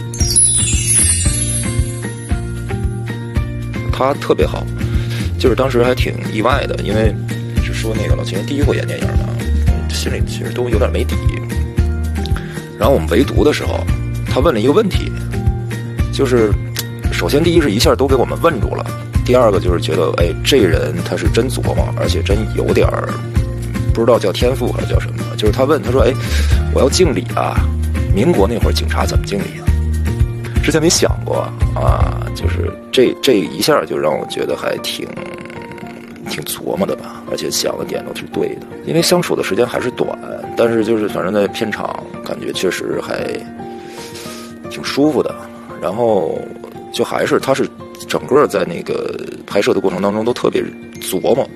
他特别好，就是当时还挺意外的，因为是说那个老秦第一回演电影嘛，心里其实都有点没底。然后我们围读的时候，他问了一个问题，就是首先第一是一下都给我们问住了。第二个就是觉得，这人他是真琢磨，而且真有点不知道叫天赋还是叫什么。就是他问他说，我要敬礼啊，民国那会儿警察怎么敬礼啊？ 之前没想过啊，就是这一下就让我觉得还挺琢磨的吧，而且想的点都是对的。因为相处的时间还是短，但是就是反正在片场感觉确实还挺舒服的。然后就还是他是整个在那个拍摄的过程当中都特别琢磨。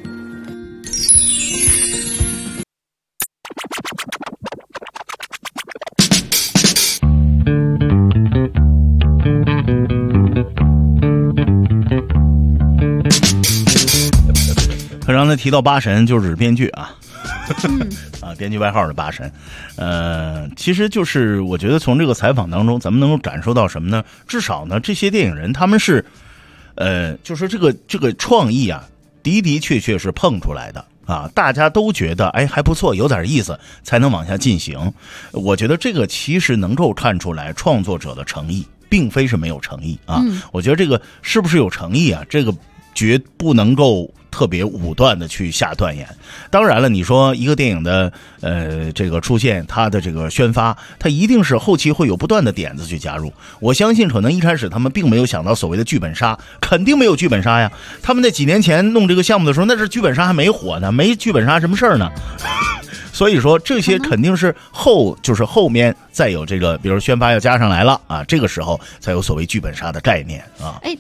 刚才提到八神就是指编剧啊，啊，编剧外号是八神。其实就是我觉得从这个采访当中，咱们能够感受到什么呢？至少呢，这些电影人他们是，就是这个创意啊，的确是碰出来的啊，大家都觉得哎还不错，有点意思，才能往下进行。我觉得这个其实能够看出来创作者的诚意，并非是没有诚意啊。我觉得这个是不是有诚意啊？这个绝不能够特别武断的去下断言。当然了，你说一个电影的这个出现，它的这个宣发，它一定是后期会有不断的点子去加入。我相信可能一开始他们并没有想到所谓的剧本杀，肯定没有剧本杀呀。他们在几年前弄这个项目的时候，那是剧本杀还没火呢，没剧本杀什么事儿呢。所以说这些肯定是就是后面再有这个，比如宣发要加上来了啊，这个时候才有所谓剧本杀的概念啊。 哎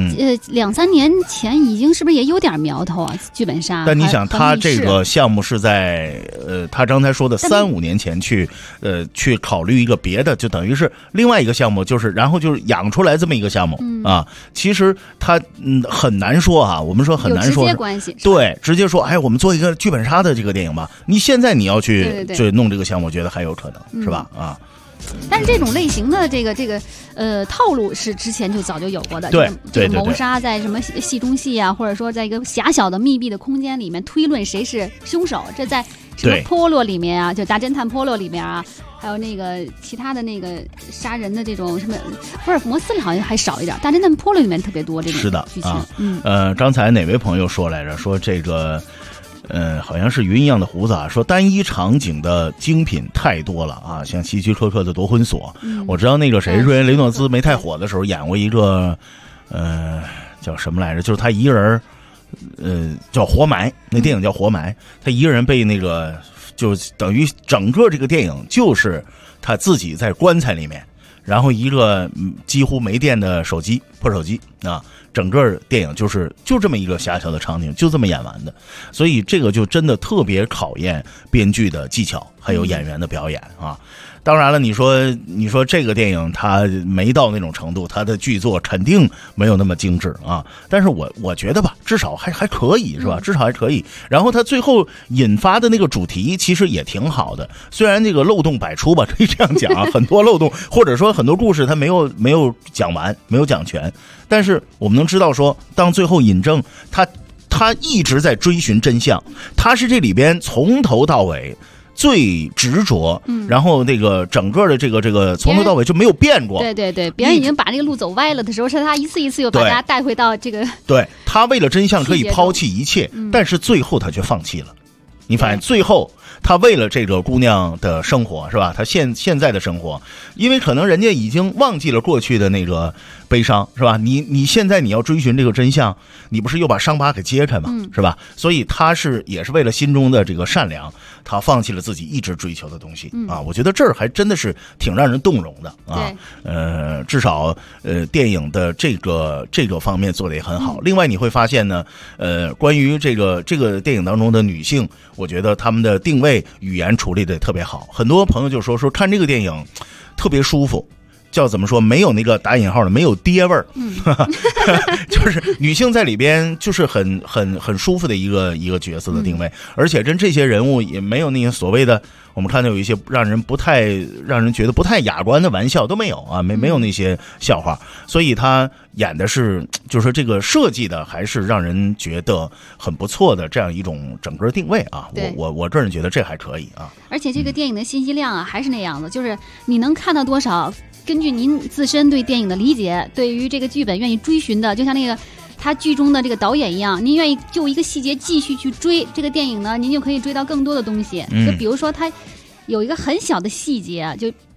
，2-3年前已经是不是也有点苗头啊？剧本杀。 但你想，他这个项目是在他刚才说的3-5年前去考虑一个别的，就等于是另外一个项目，就是然后就是养出来这么一个项目啊。其实他很难说啊，我们说很难说， 有直接关系。 对，直接说，哎，我们做一个剧本杀的这个电影吧。你现在你要去弄这个项目，我觉得还有可能，是吧？啊。 但是这种类型的这个套路是之前就早就有过的， 对， 谋杀在什么戏中戏啊，或者说在一个狭小的密闭的空间里面推论谁是凶手，这在什么波洛里面啊，就大侦探波洛里面啊，还有那个其他的那个杀人的这种什么福尔摩斯里好像还少一点，大侦探波洛里面特别多这种剧情。 刚才哪位朋友说来着？说这个。好像是云一样的胡子啊，说单一场景的精品太多了啊，像希区柯克的夺魂锁，我知道那个谁瑞恩雷诺兹没太火的时候演过一个叫什么来着，就是他一个人叫活埋，那电影叫活埋，他一个人被那个就等于整个这个电影就是他自己在棺材里面，然后一个几乎没电的破手机啊，整个电影就这么一个狭小的场景，就这么演完的。所以这个就真的特别考验编剧的技巧，还有演员的表演啊。当然了，你说这个电影它没到那种程度，它的剧作肯定没有那么精致啊。但是我觉得吧，至少还可以，是吧？至少还可以。然后它最后引发的那个主题其实也挺好的，虽然这个漏洞百出吧，可以这样讲啊，很多漏洞，或者说很多故事它没有讲完，没有讲全。但是我们能知道说，当最后尹正他一直在追寻真相，他是这里边从头到尾最执着，然后那个整个的这个从头到尾就没有变过。 对，别人已经把这个路走歪了的时候，是他一次一次又把大家带回到这个。 对，他为了真相可以抛弃一切，但是最后他却放弃了。你发现最后他为了这个姑娘的生活，是吧？他现在的生活，因为可能人家已经忘记了过去的那个悲伤，是吧？你现在你要追寻这个真相，你不是又把伤疤给揭开吗？是吧？所以他也是为了心中的这个善良，他放弃了自己一直追求的东西啊。我觉得这儿还真的是挺让人动容的啊。至少电影的这个方面做得也很好。另外你会发现呢，关于这个电影当中的女性，我觉得他们的定位语言处理的特别好。很多朋友就说看这个电影特别舒服，叫怎么说，没有那个打引号的没有爹味儿，就是女性在里边就是很舒服的一个角色的定位，而且跟这些人物也没有那些所谓的我们看到有一些让人觉得不太雅观的玩笑都没有啊，没有那些笑话，所以他演的是就是这个设计的还是让人觉得很不错的这样一种整个定位啊。我个人觉得这还可以啊。 而且这个电影的信息量啊还是那样子，就是你能看到多少，根据您自身对电影的理解，对于这个剧本愿意追寻的，就像那个他剧中的这个导演一样，您愿意就一个细节继续去追这个电影呢，您就可以追到更多的东西。就比如说他有一个很小的细节，就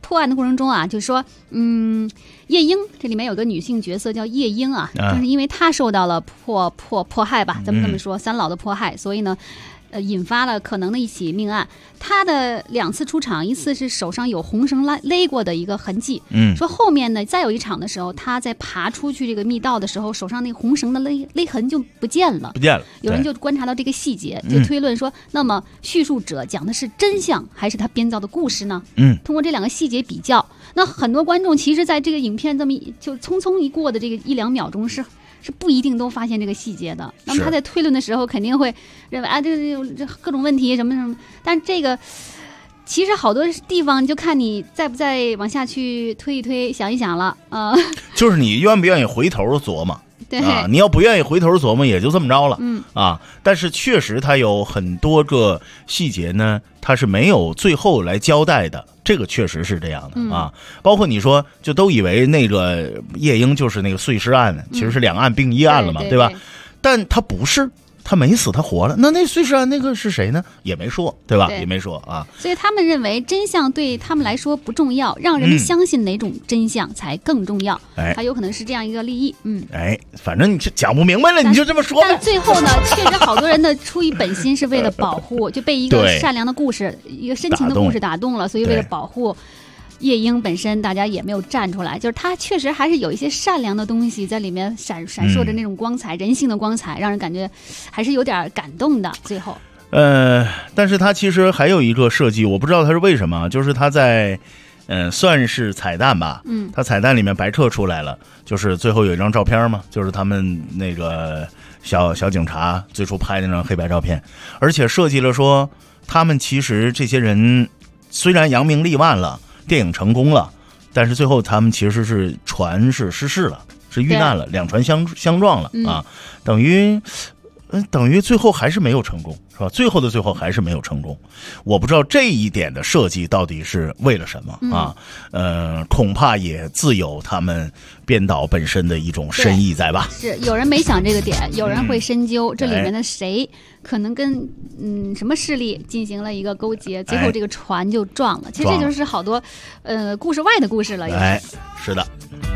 破案的过程中啊，就是说，夜莺这里面有个女性角色叫夜莺啊，正是因为她受到了迫害吧，咱们这么说，三老的迫害，所以呢。引发了可能的一起命案。他的2次出场，一次是手上有红绳勒过的一个痕迹，说后面呢再有一场的时候，他在爬出去这个密道的时候，手上那红绳的勒痕就不见了。有人就观察到这个细节，就推论说，那么叙述者讲的是真相还是他编造的故事呢？通过这2个细节比较，那很多观众其实在这个影片这么就匆匆一过的这个1-2秒钟是不一定都发现这个细节的。那么他在推论的时候肯定会认为啊，这各种问题什么什么。但这个其实好多地方就看你再不再往下去推一推、想一想了就是你愿不愿意回头琢磨。 对你要不愿意回头琢磨，也就这么着了。但是确实它有很多个细节呢，它是没有最后来交代的。这个确实是这样的包括你说就都以为那个夜莺就是那个碎尸案，其实是2案并1案了嘛，对吧？但他不是，他没死，他活了。那碎尸案那个是谁呢？也没说，对吧？也没说啊。 所以他们认为真相对他们来说不重要，让人们相信哪种真相才更重要。它有可能是这样一个利益。 反正你就讲不明白了，你就这么说呗。 但最后呢，确实好多人的出于本心是为了保护，就被一个善良的故事、一个深情的故事打动了，所以为了保护。夜莺本身大家也没有站出来，就是它确实还是有一些善良的东西在里面闪烁着那种光彩，人性的光彩，让人感觉还是有点感动的。最后， 但是它其实还有一个设计，我不知道它是为什么，就是它在算是彩蛋吧，它彩蛋里面白撤出来了，就是最后有一张照片嘛，就是他们那个小警察最初拍的那张黑白照片，而且设计了说他们其实这些人虽然扬名立万了。电影成功了，但是最后他们其实是船是失事了，是遇难了，2船相撞了等于最后还是没有成功，是吧？最后的最后还是没有成功。我不知道这一点的设计到底是为了什么恐怕也自有他们编导本身的一种深意在吧？ 是有人没想这个点，有人会深究这里面的谁可能跟什么势力进行了一个勾结，最后这个船就撞了。其实这就是好多故事外的故事了。 是的。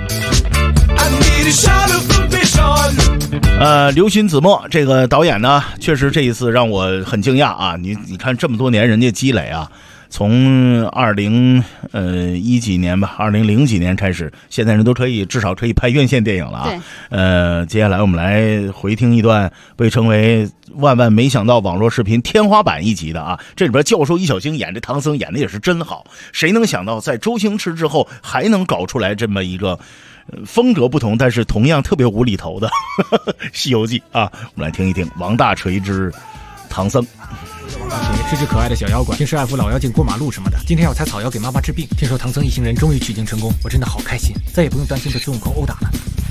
刘勋子墨这个导演呢，确实这一次让我很惊讶啊！你看这么多年人家积累啊，从2010几年吧，2000几年开始，现在人都至少可以拍院线电影了啊。接下来我们来回听一段被称为万万没想到网络视频天花板一集的啊，这里边教授易小星演这唐僧演的也是真好，谁能想到在周星驰之后还能搞出来这么一个风格不同但是同样特别无厘头的西游记啊。我们来听一听王大锤之唐僧。 吃只可爱的小妖怪，平时爱抚老妖精过马路什么的，今天要采草药给妈妈治病。听说唐僧一行人终于取经成功，我真的好开心，再也不用担心被孙悟空殴打了。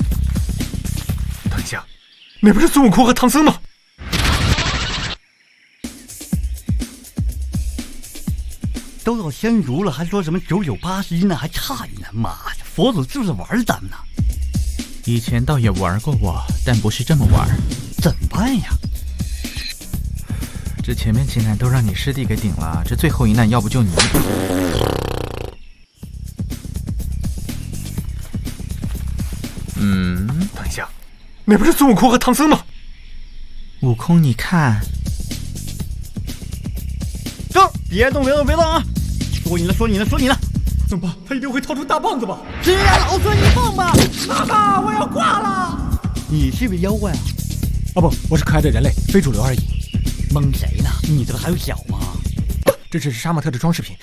等一下，那不是孙悟空和唐僧吗？ 都要香烛了，还说什么9981呢？还差一呢！妈的，佛祖是不是玩咱们呢？ 以前倒也玩过我，但不是这么玩。 怎么办呀？ 这前面几难都让你师弟给顶了，这最后一难要不就你。 等一下，那不是孙悟空和唐僧吗？ 悟空，你看。 这别动，别动，别动啊！说你了，说你了，说你了！ 怎么办？他一定会掏出大棒子吧？ 是啊，老孙你放吧！ 妈妈，我要挂了！ 你是不是妖怪啊？ 啊不，我是可爱的人类，非主流而已。 蒙谁呢？你这个还有小吗？ 这只是杀马特的装饰品。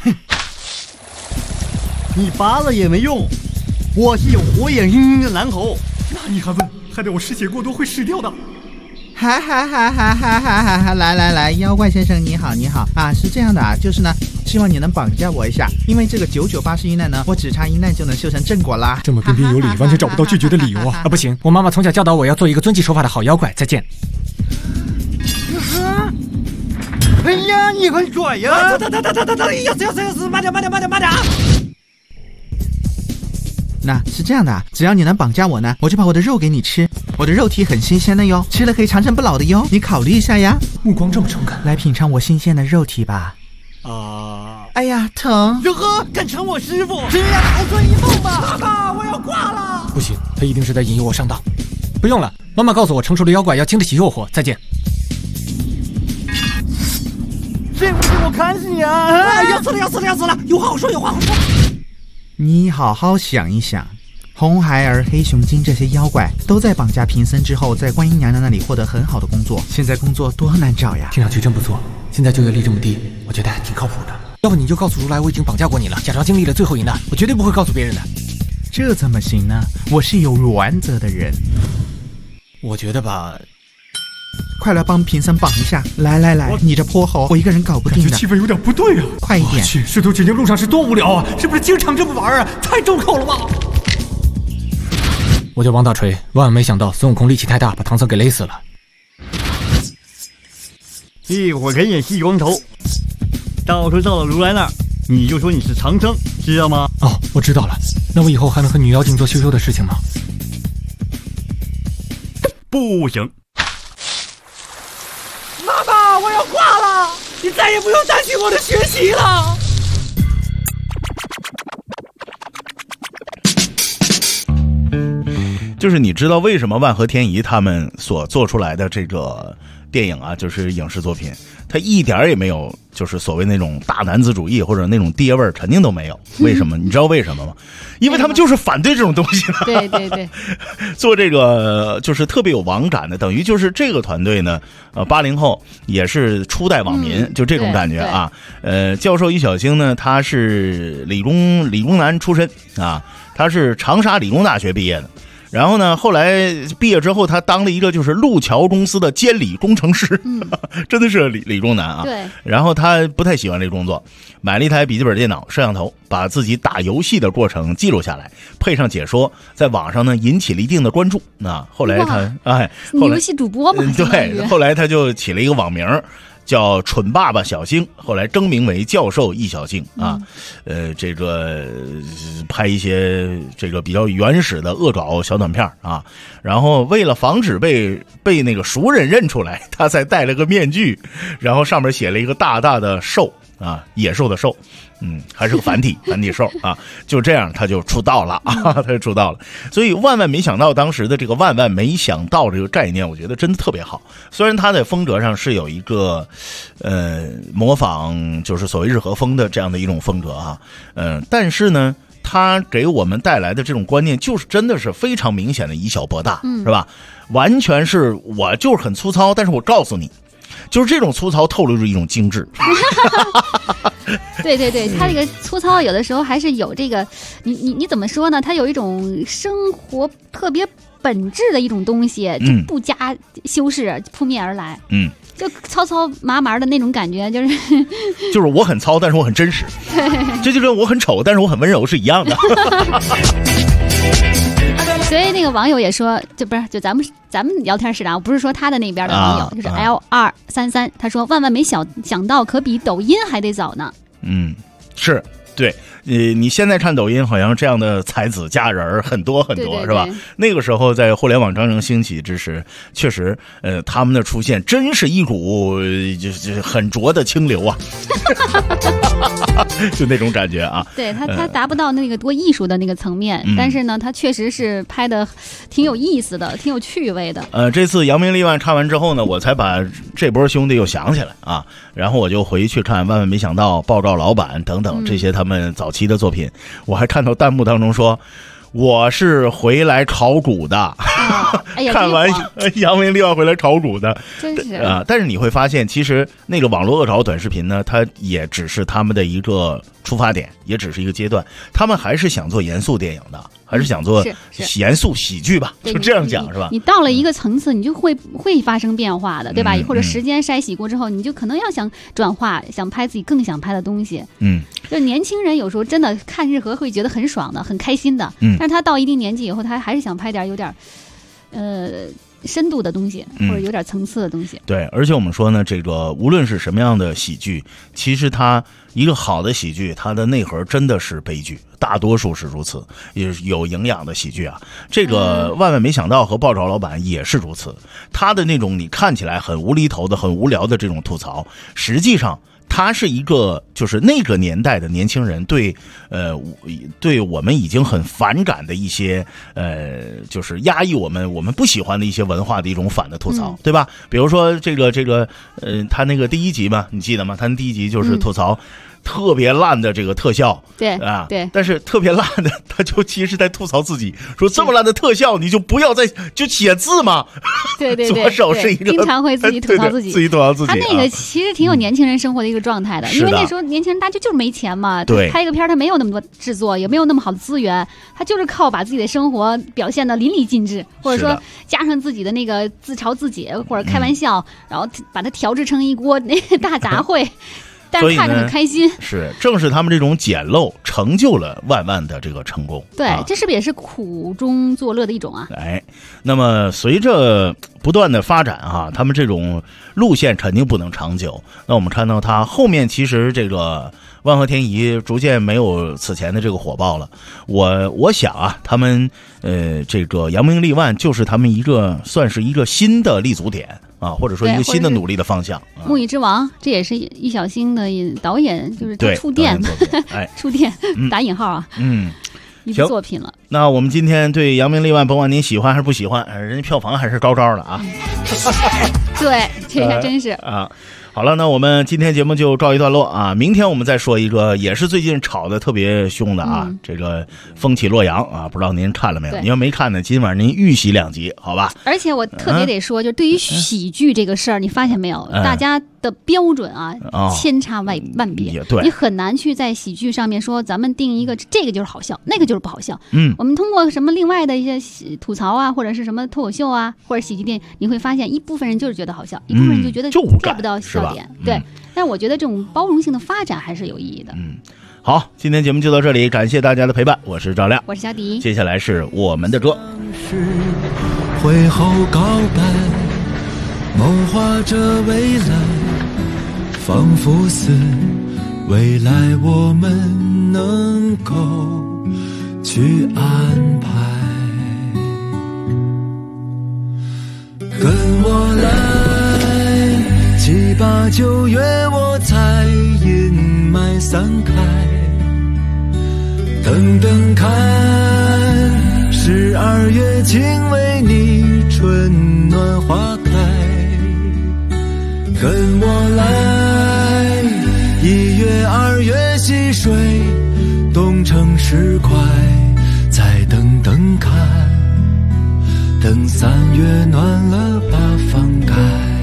你拔了也没用，我是有火眼金睛的蓝猴。 那你还问？还得我失血过多会死掉的。 哈哈哈哈哈哈哈！来，妖怪先生你好啊，是这样的啊，就是呢，希望你能绑架我一下，因为这个9981难呢，我只差一难就能修成正果啦。 这么彬彬有礼，完全找不到拒绝的理由啊！不行，我妈妈从小教导我要做一个遵纪守法的好妖怪。再见。 哎呀，你很拽呀！ 等，要死！慢点！ 那是这样的，只要你能绑架我呢，我就把我的肉给你吃，我的肉体很新鲜的哟，吃了可以长生不老的哟，你考虑一下呀。 目光这么诚恳， 来品尝我新鲜的肉体吧。 哎呀，疼！ 如何敢抢我师傅？这样逃出一梦吧！爸爸，我要挂了！ 不行，他一定是在引诱我上当。不用了，妈妈告诉我，成熟的妖怪要经得起诱惑。再见。 信不信我砍死你啊！要死了，要死了，要死了！有话好说，有话好说。 你好好想一想。红孩儿、黑熊精这些妖怪都在绑架贫僧之后，在观音娘娘那里获得很好的工作。现在工作多难找呀！ 听上去真不错，现在就业率这么低，我觉得还挺靠谱的。要不你就告诉如来，我已经绑架过你了，假装经历了最后一难，我绝对不会告诉别人的。 这怎么行呢？我是有原则的人。 我觉得吧， 快来帮贫僧绑一下！来来来，你这泼猴，我一个人搞不定的。 感觉气氛有点不对啊！ 快一点！ 去师徒取经路上是多无聊啊！是不是经常这么玩啊？太重口了吧！我叫王大锤，万万没想到孙悟空力气太大，把唐僧给勒死了。 一伙人也剃光头，到时到了如来那儿，你就说你是唐僧，知道吗？ 哦，我知道了。那我以后还能和女妖精做羞羞的事情吗？ 不行。 妈妈，我要挂了，你再也不用担心我的学习了。 就是你知道为什么万和天宜他们所做出来的这个电影啊，就是影视作品，它一点也没有就是所谓那种大男子主义或者那种爹味儿，肯定都没有。为什么？你知道为什么吗？因为他们就是反对这种东西的。 对对对， 做这个就是特别有网感的，等于就是这个团队呢，80后也是初代网民，就这种感觉啊。教授易小星呢，他是理工男出身啊，他是长沙理工大学毕业的。然后呢，后来毕业之后，他当了一个就是路桥公司的监理工程师，真的是理工男啊。 对。 然后他不太喜欢这个工作，买了一台笔记本电脑、摄像头，把自己打游戏的过程记录下来，配上解说，在网上呢引起了一定的关注。那后来他后来游戏主播嘛， 对，后来他就起了一个网名。叫蠢爸爸小星，后来更名为教授易小星啊，这个拍一些这个比较原始的恶搞小短片啊，然后为了防止被那个熟人认出来，他才戴了个面具，然后上面写了一个大大的兽啊，野兽的兽，还是个繁体兽啊，就这样他就出道了啊，他就出道了。所以万万没想到，当时的这个万万没想到这个概念，我觉得真的特别好。虽然他在风格上是有一个模仿就是所谓日和风的这样的一种风格啊，但是呢，他给我们带来的这种观念，就是真的是非常明显的以小博大，是吧？完全是我就是很粗糙，但是我告诉你。就是这种粗糙透露着一种精致。 对对对，他这个粗糙有的时候还是有这个，你怎么说呢？他有一种生活特别本质的一种东西，就不加修饰，扑面而来。就糙糙麻麻的那种感觉，就是我很糙，但是我很真实。 对， 这就跟我很丑，但是我很温柔是一样的。 所以那个网友也说，就咱们聊天室的，不是说他的那边的网友，就是 L233，他说万万没想到，可比抖音还得早呢。 是对。你现在看抖音，好像这样的才子佳人很多很多，对对对，是吧？那个时候在互联网刚刚兴起之时，确实，他们的出现真是一股就是很浊的清流啊，就那种感觉啊。 对他达不到那个多艺术的那个层面，但是呢，他确实是拍的挺有意思的，挺有趣味的。 这次扬名立万看完之后呢，我才把这波兄弟又想起来啊，然后我就回去看万万没想到、爆照老板等等这些他们早期的作品，我还看到弹幕当中说我是回来考古的，看完扬名立万回来考古的， 真是但是你会发现，其实那个网络恶搞短视频呢，它也只是他们的一个出发点，也只是一个阶段，他们还是想做严肃电影的，还是想做严肃喜剧吧，就这样讲是吧？ 你到了一个层次，你就会发生变化的，对吧？或者时间筛洗过之后，你就可能要想转化，想拍自己更想拍的东西。就年轻人有时候真的看日和会觉得很爽的，很开心的。但是他到一定年纪以后，他还是想拍点有点深度的东西，或者有点层次的东西。 对，而且我们说呢，这个无论是什么样的喜剧，其实它一个好的喜剧，它的内核真的是悲剧，大多数是如此。也有营养的喜剧啊，这个万万没想到和爆炒老板也是如此。他的那种你看起来很无厘头的、很无聊的这种吐槽，实际上他是一个就是那个年代的年轻人对我们已经很反感的一些就是压抑我们不喜欢的一些文化的一种反的吐槽，对吧？比如说他那个第一集嘛，你记得吗？他第一集就是吐槽特别烂的这个特效， 对啊， 对， 但是特别烂的，他就其实在吐槽自己，说这么烂的特效，你就不要就写字嘛。 对对对， 左手是一个， 经常会自己吐槽自己， 自己吐槽自己。 他那个其实挺有年轻人生活的一个状态的，因为那时候年轻人大家就是没钱嘛， 对， 拍一个片他没有那么多制作，也没有那么好的资源，他就是靠把自己的生活表现得淋漓尽致，或者说加上自己的那个自嘲自己或者开玩笑，然后把它调制成一锅那个大杂烩。但是看着很开心， 正是他们这种简陋成就了万万的这个成功。 对，这是不是也是苦中作乐的一种啊？ 那么随着不断的发展啊，他们这种路线肯定不能长久。那我们看到他后面其实这个万和天宜逐渐没有此前的这个火爆了。我想啊，他们这个扬名立万就是他们算是一个新的立足点。啊，或者说一个新的努力的方向。 木易之王，这也是易小星的导演，就是他触电，触电打引号啊，一部作品了。 那我们今天对扬名立万，甭管您喜欢还是不喜欢，人家票房还是高的啊。 对，这还真是啊。好了，那我们今天节目就告一段落啊！明天我们再说一个也是最近炒的特别凶的啊，这个风起洛阳啊，不知道您看了没有？您要没看呢，今晚您预习2集，好吧？ 而且我特别得说，就对于喜剧这个事儿，你发现没有，大家的标准啊，千差万别，你很难去在喜剧上面说咱们定一个这个就是好笑，那个就是不好笑。我们通过什么另外的一些吐槽啊，或者是什么脱口秀啊，或者喜剧电影，你会发现一部分人就是觉得好笑，一部分人就觉得 get 不到笑。对，但我觉得这种包容性的发展还是有意义的。 好，今天节目就到这里，感谢大家的陪伴，我是赵亮， 我是小迪， 接下来是我们的歌。 会后告白，谋划着未来，仿佛似未来我们能够去安排。跟我来，7、8、9月我才阴霾散开，等等看12月请为你春暖花开。跟我来，1月2月溪水东城市快，再等等看，等3月暖了把房开。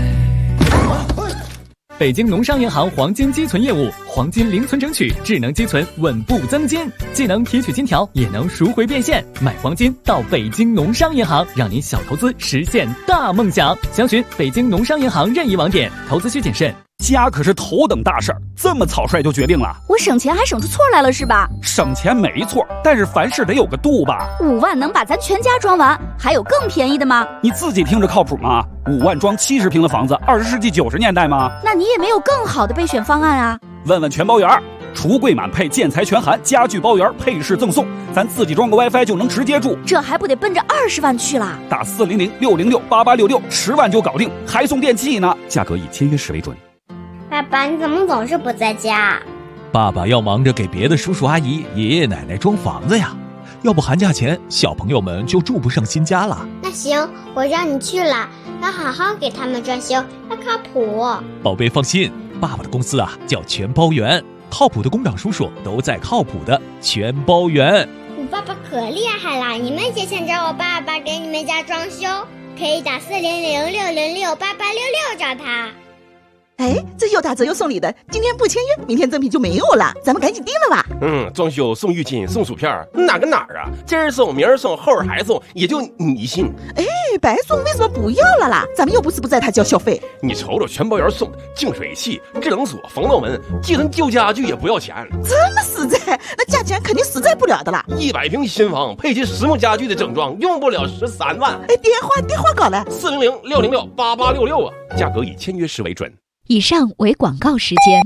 北京农商银行黄金积存业务，黄金零存整取，智能积存，稳步增金，既能提取金条，也能赎回变现。买黄金到北京农商银行，让您小投资实现大梦想。详询北京农商银行任意网点，投资需谨慎。 家可是头等大事儿，这么草率就决定了？ 我省钱还省出错来了是吧？ 省钱没错，但是凡事得有个度吧。 5万能把咱全家装完，还有更便宜的吗？ 你自己听着靠谱吗？5万装70平的房子，20世纪90年代吗？ 那你也没有更好的备选方案啊？ 问问全包圆，橱柜满配，建材全含，家具包圆，配饰赠送，咱自己装个 WiFi 就能直接住， 这还不得奔着20万去啦？ 打400-606-8866，10万就搞定，还送电器呢，价格以签约时为准。 爸爸，你怎么总是不在家？ 爸爸要忙着给别的叔叔阿姨、爷爷奶奶装房子呀，要不寒假前小朋友们就住不上新家了。 那行，我让你去了，要好好给他们装修，要靠谱。 宝贝放心，爸爸的公司啊叫全包圆，靠谱的工长叔叔都在靠谱的全包圆。 我爸爸可厉害了，你们也想找我爸爸给你们家装修，可以打400-606-8866找他。 哎，这又打折又送礼的，今天不签约，明天赠品就没有了，咱们赶紧订了吧。 装修送浴巾送薯片，哪个哪儿啊？今儿送明儿送后儿还送，也就你信。 哎，白送为什么不要了啦？咱们又不是不在他交消费。 你瞅瞅全包圆送的净水器、制冷锁、防盗门，寄存旧家具也不要钱， 这么实在，那价钱肯定实在不了的啦。 100平新房配齐实木家具的整装，用不了13万。 哎，电话搞来 400-606-8866啊，价格以签约时为准。 以上为广告时间。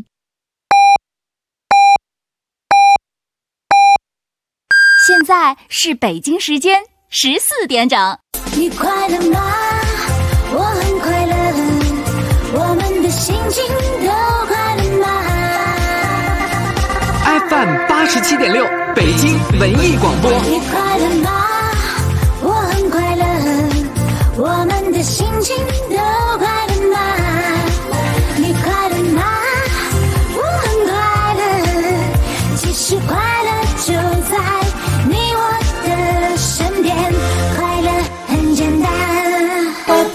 现在是北京时间14点整。 你快乐吗？我很快乐，我们的心情都快乐吗？ FM87.6，北京文艺广播。 你快乐吗？我很快乐，我们的心情都快乐吗？你快乐吗？我很快乐，其实快乐就在你我的身边，快乐很简单。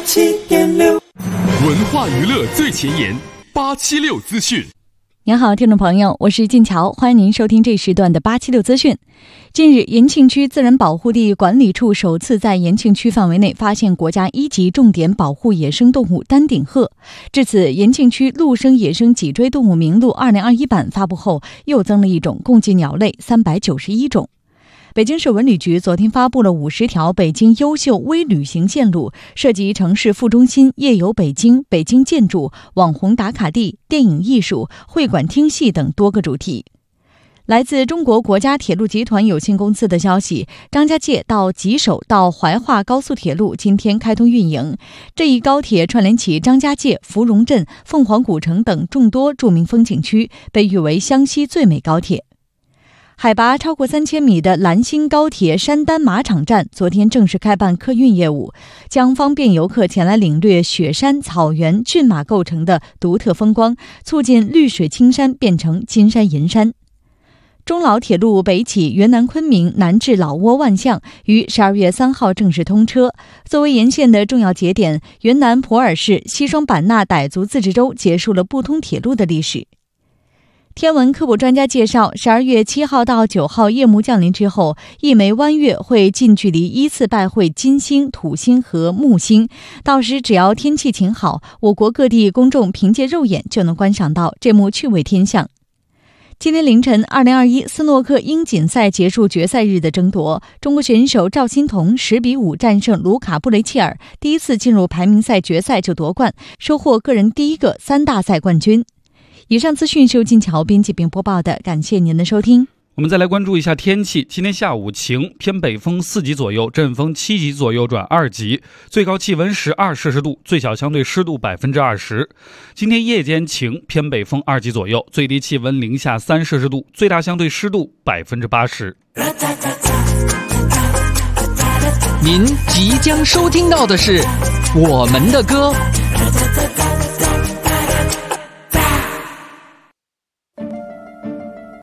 87.6，文化娱乐最前沿，876资讯。 您好，听众朋友，我是静乔，欢迎您收听这时段的876资讯。近日，延庆区自然保护地管理处首次在延庆区范围内发现国家1级重点保护野生动物丹顶鹤。至此，延庆区陆生野生脊椎动物名录2021版发布后，又增了一种，共计鸟类391种。北京市文旅局昨天发布了50条北京优秀微旅行线路，涉及城市副中心、夜游北京、北京建筑、网红打卡地、电影艺术、会馆听戏等多个主题。来自中国国家铁路集团有限公司的消息，张家界到吉首到怀化高速铁路今天开通运营。这一高铁串联起张家界、芙蓉镇、凤凰古城等众多著名风景区，被誉为湘西最美高铁。海拔超过3000米的兰新高铁山丹马场站昨天正式开办客运业务，将方便游客前来领略雪山、草原、骏马构成的独特风光，促进绿水青山变成金山银山。中老铁路北起云南昆明，南至老挝万象，于12月3号正式通车。作为沿线的重要节点，云南普洱市西双版纳傣族自治州结束了不通铁路的历史。天文科普专家介绍，12月7号到9号夜幕降临之后，一枚弯月会近距离依次拜会金星、土星和木星。到时只要天气晴好，我国各地公众凭借肉眼就能观赏到这幕趣味天象。今天凌晨，2021斯诺克英锦赛结束决赛日的争夺，中国选手赵欣彤10-5战胜卢卡布雷切尔，第一次进入排名赛决赛就夺冠，收获个人第一个3大赛冠军。以上资讯是由静乔编辑并播报的，感谢您的收听。 我们再来关注一下天气。今天下午晴，偏北风4级左右，阵风7级左右转2级，最高气温12摄氏度，最小相对湿度20%。今天夜间晴，偏北风2级左右，最低气温零下3摄氏度，最大相对湿度80%。 您即将收听到的是我们的歌。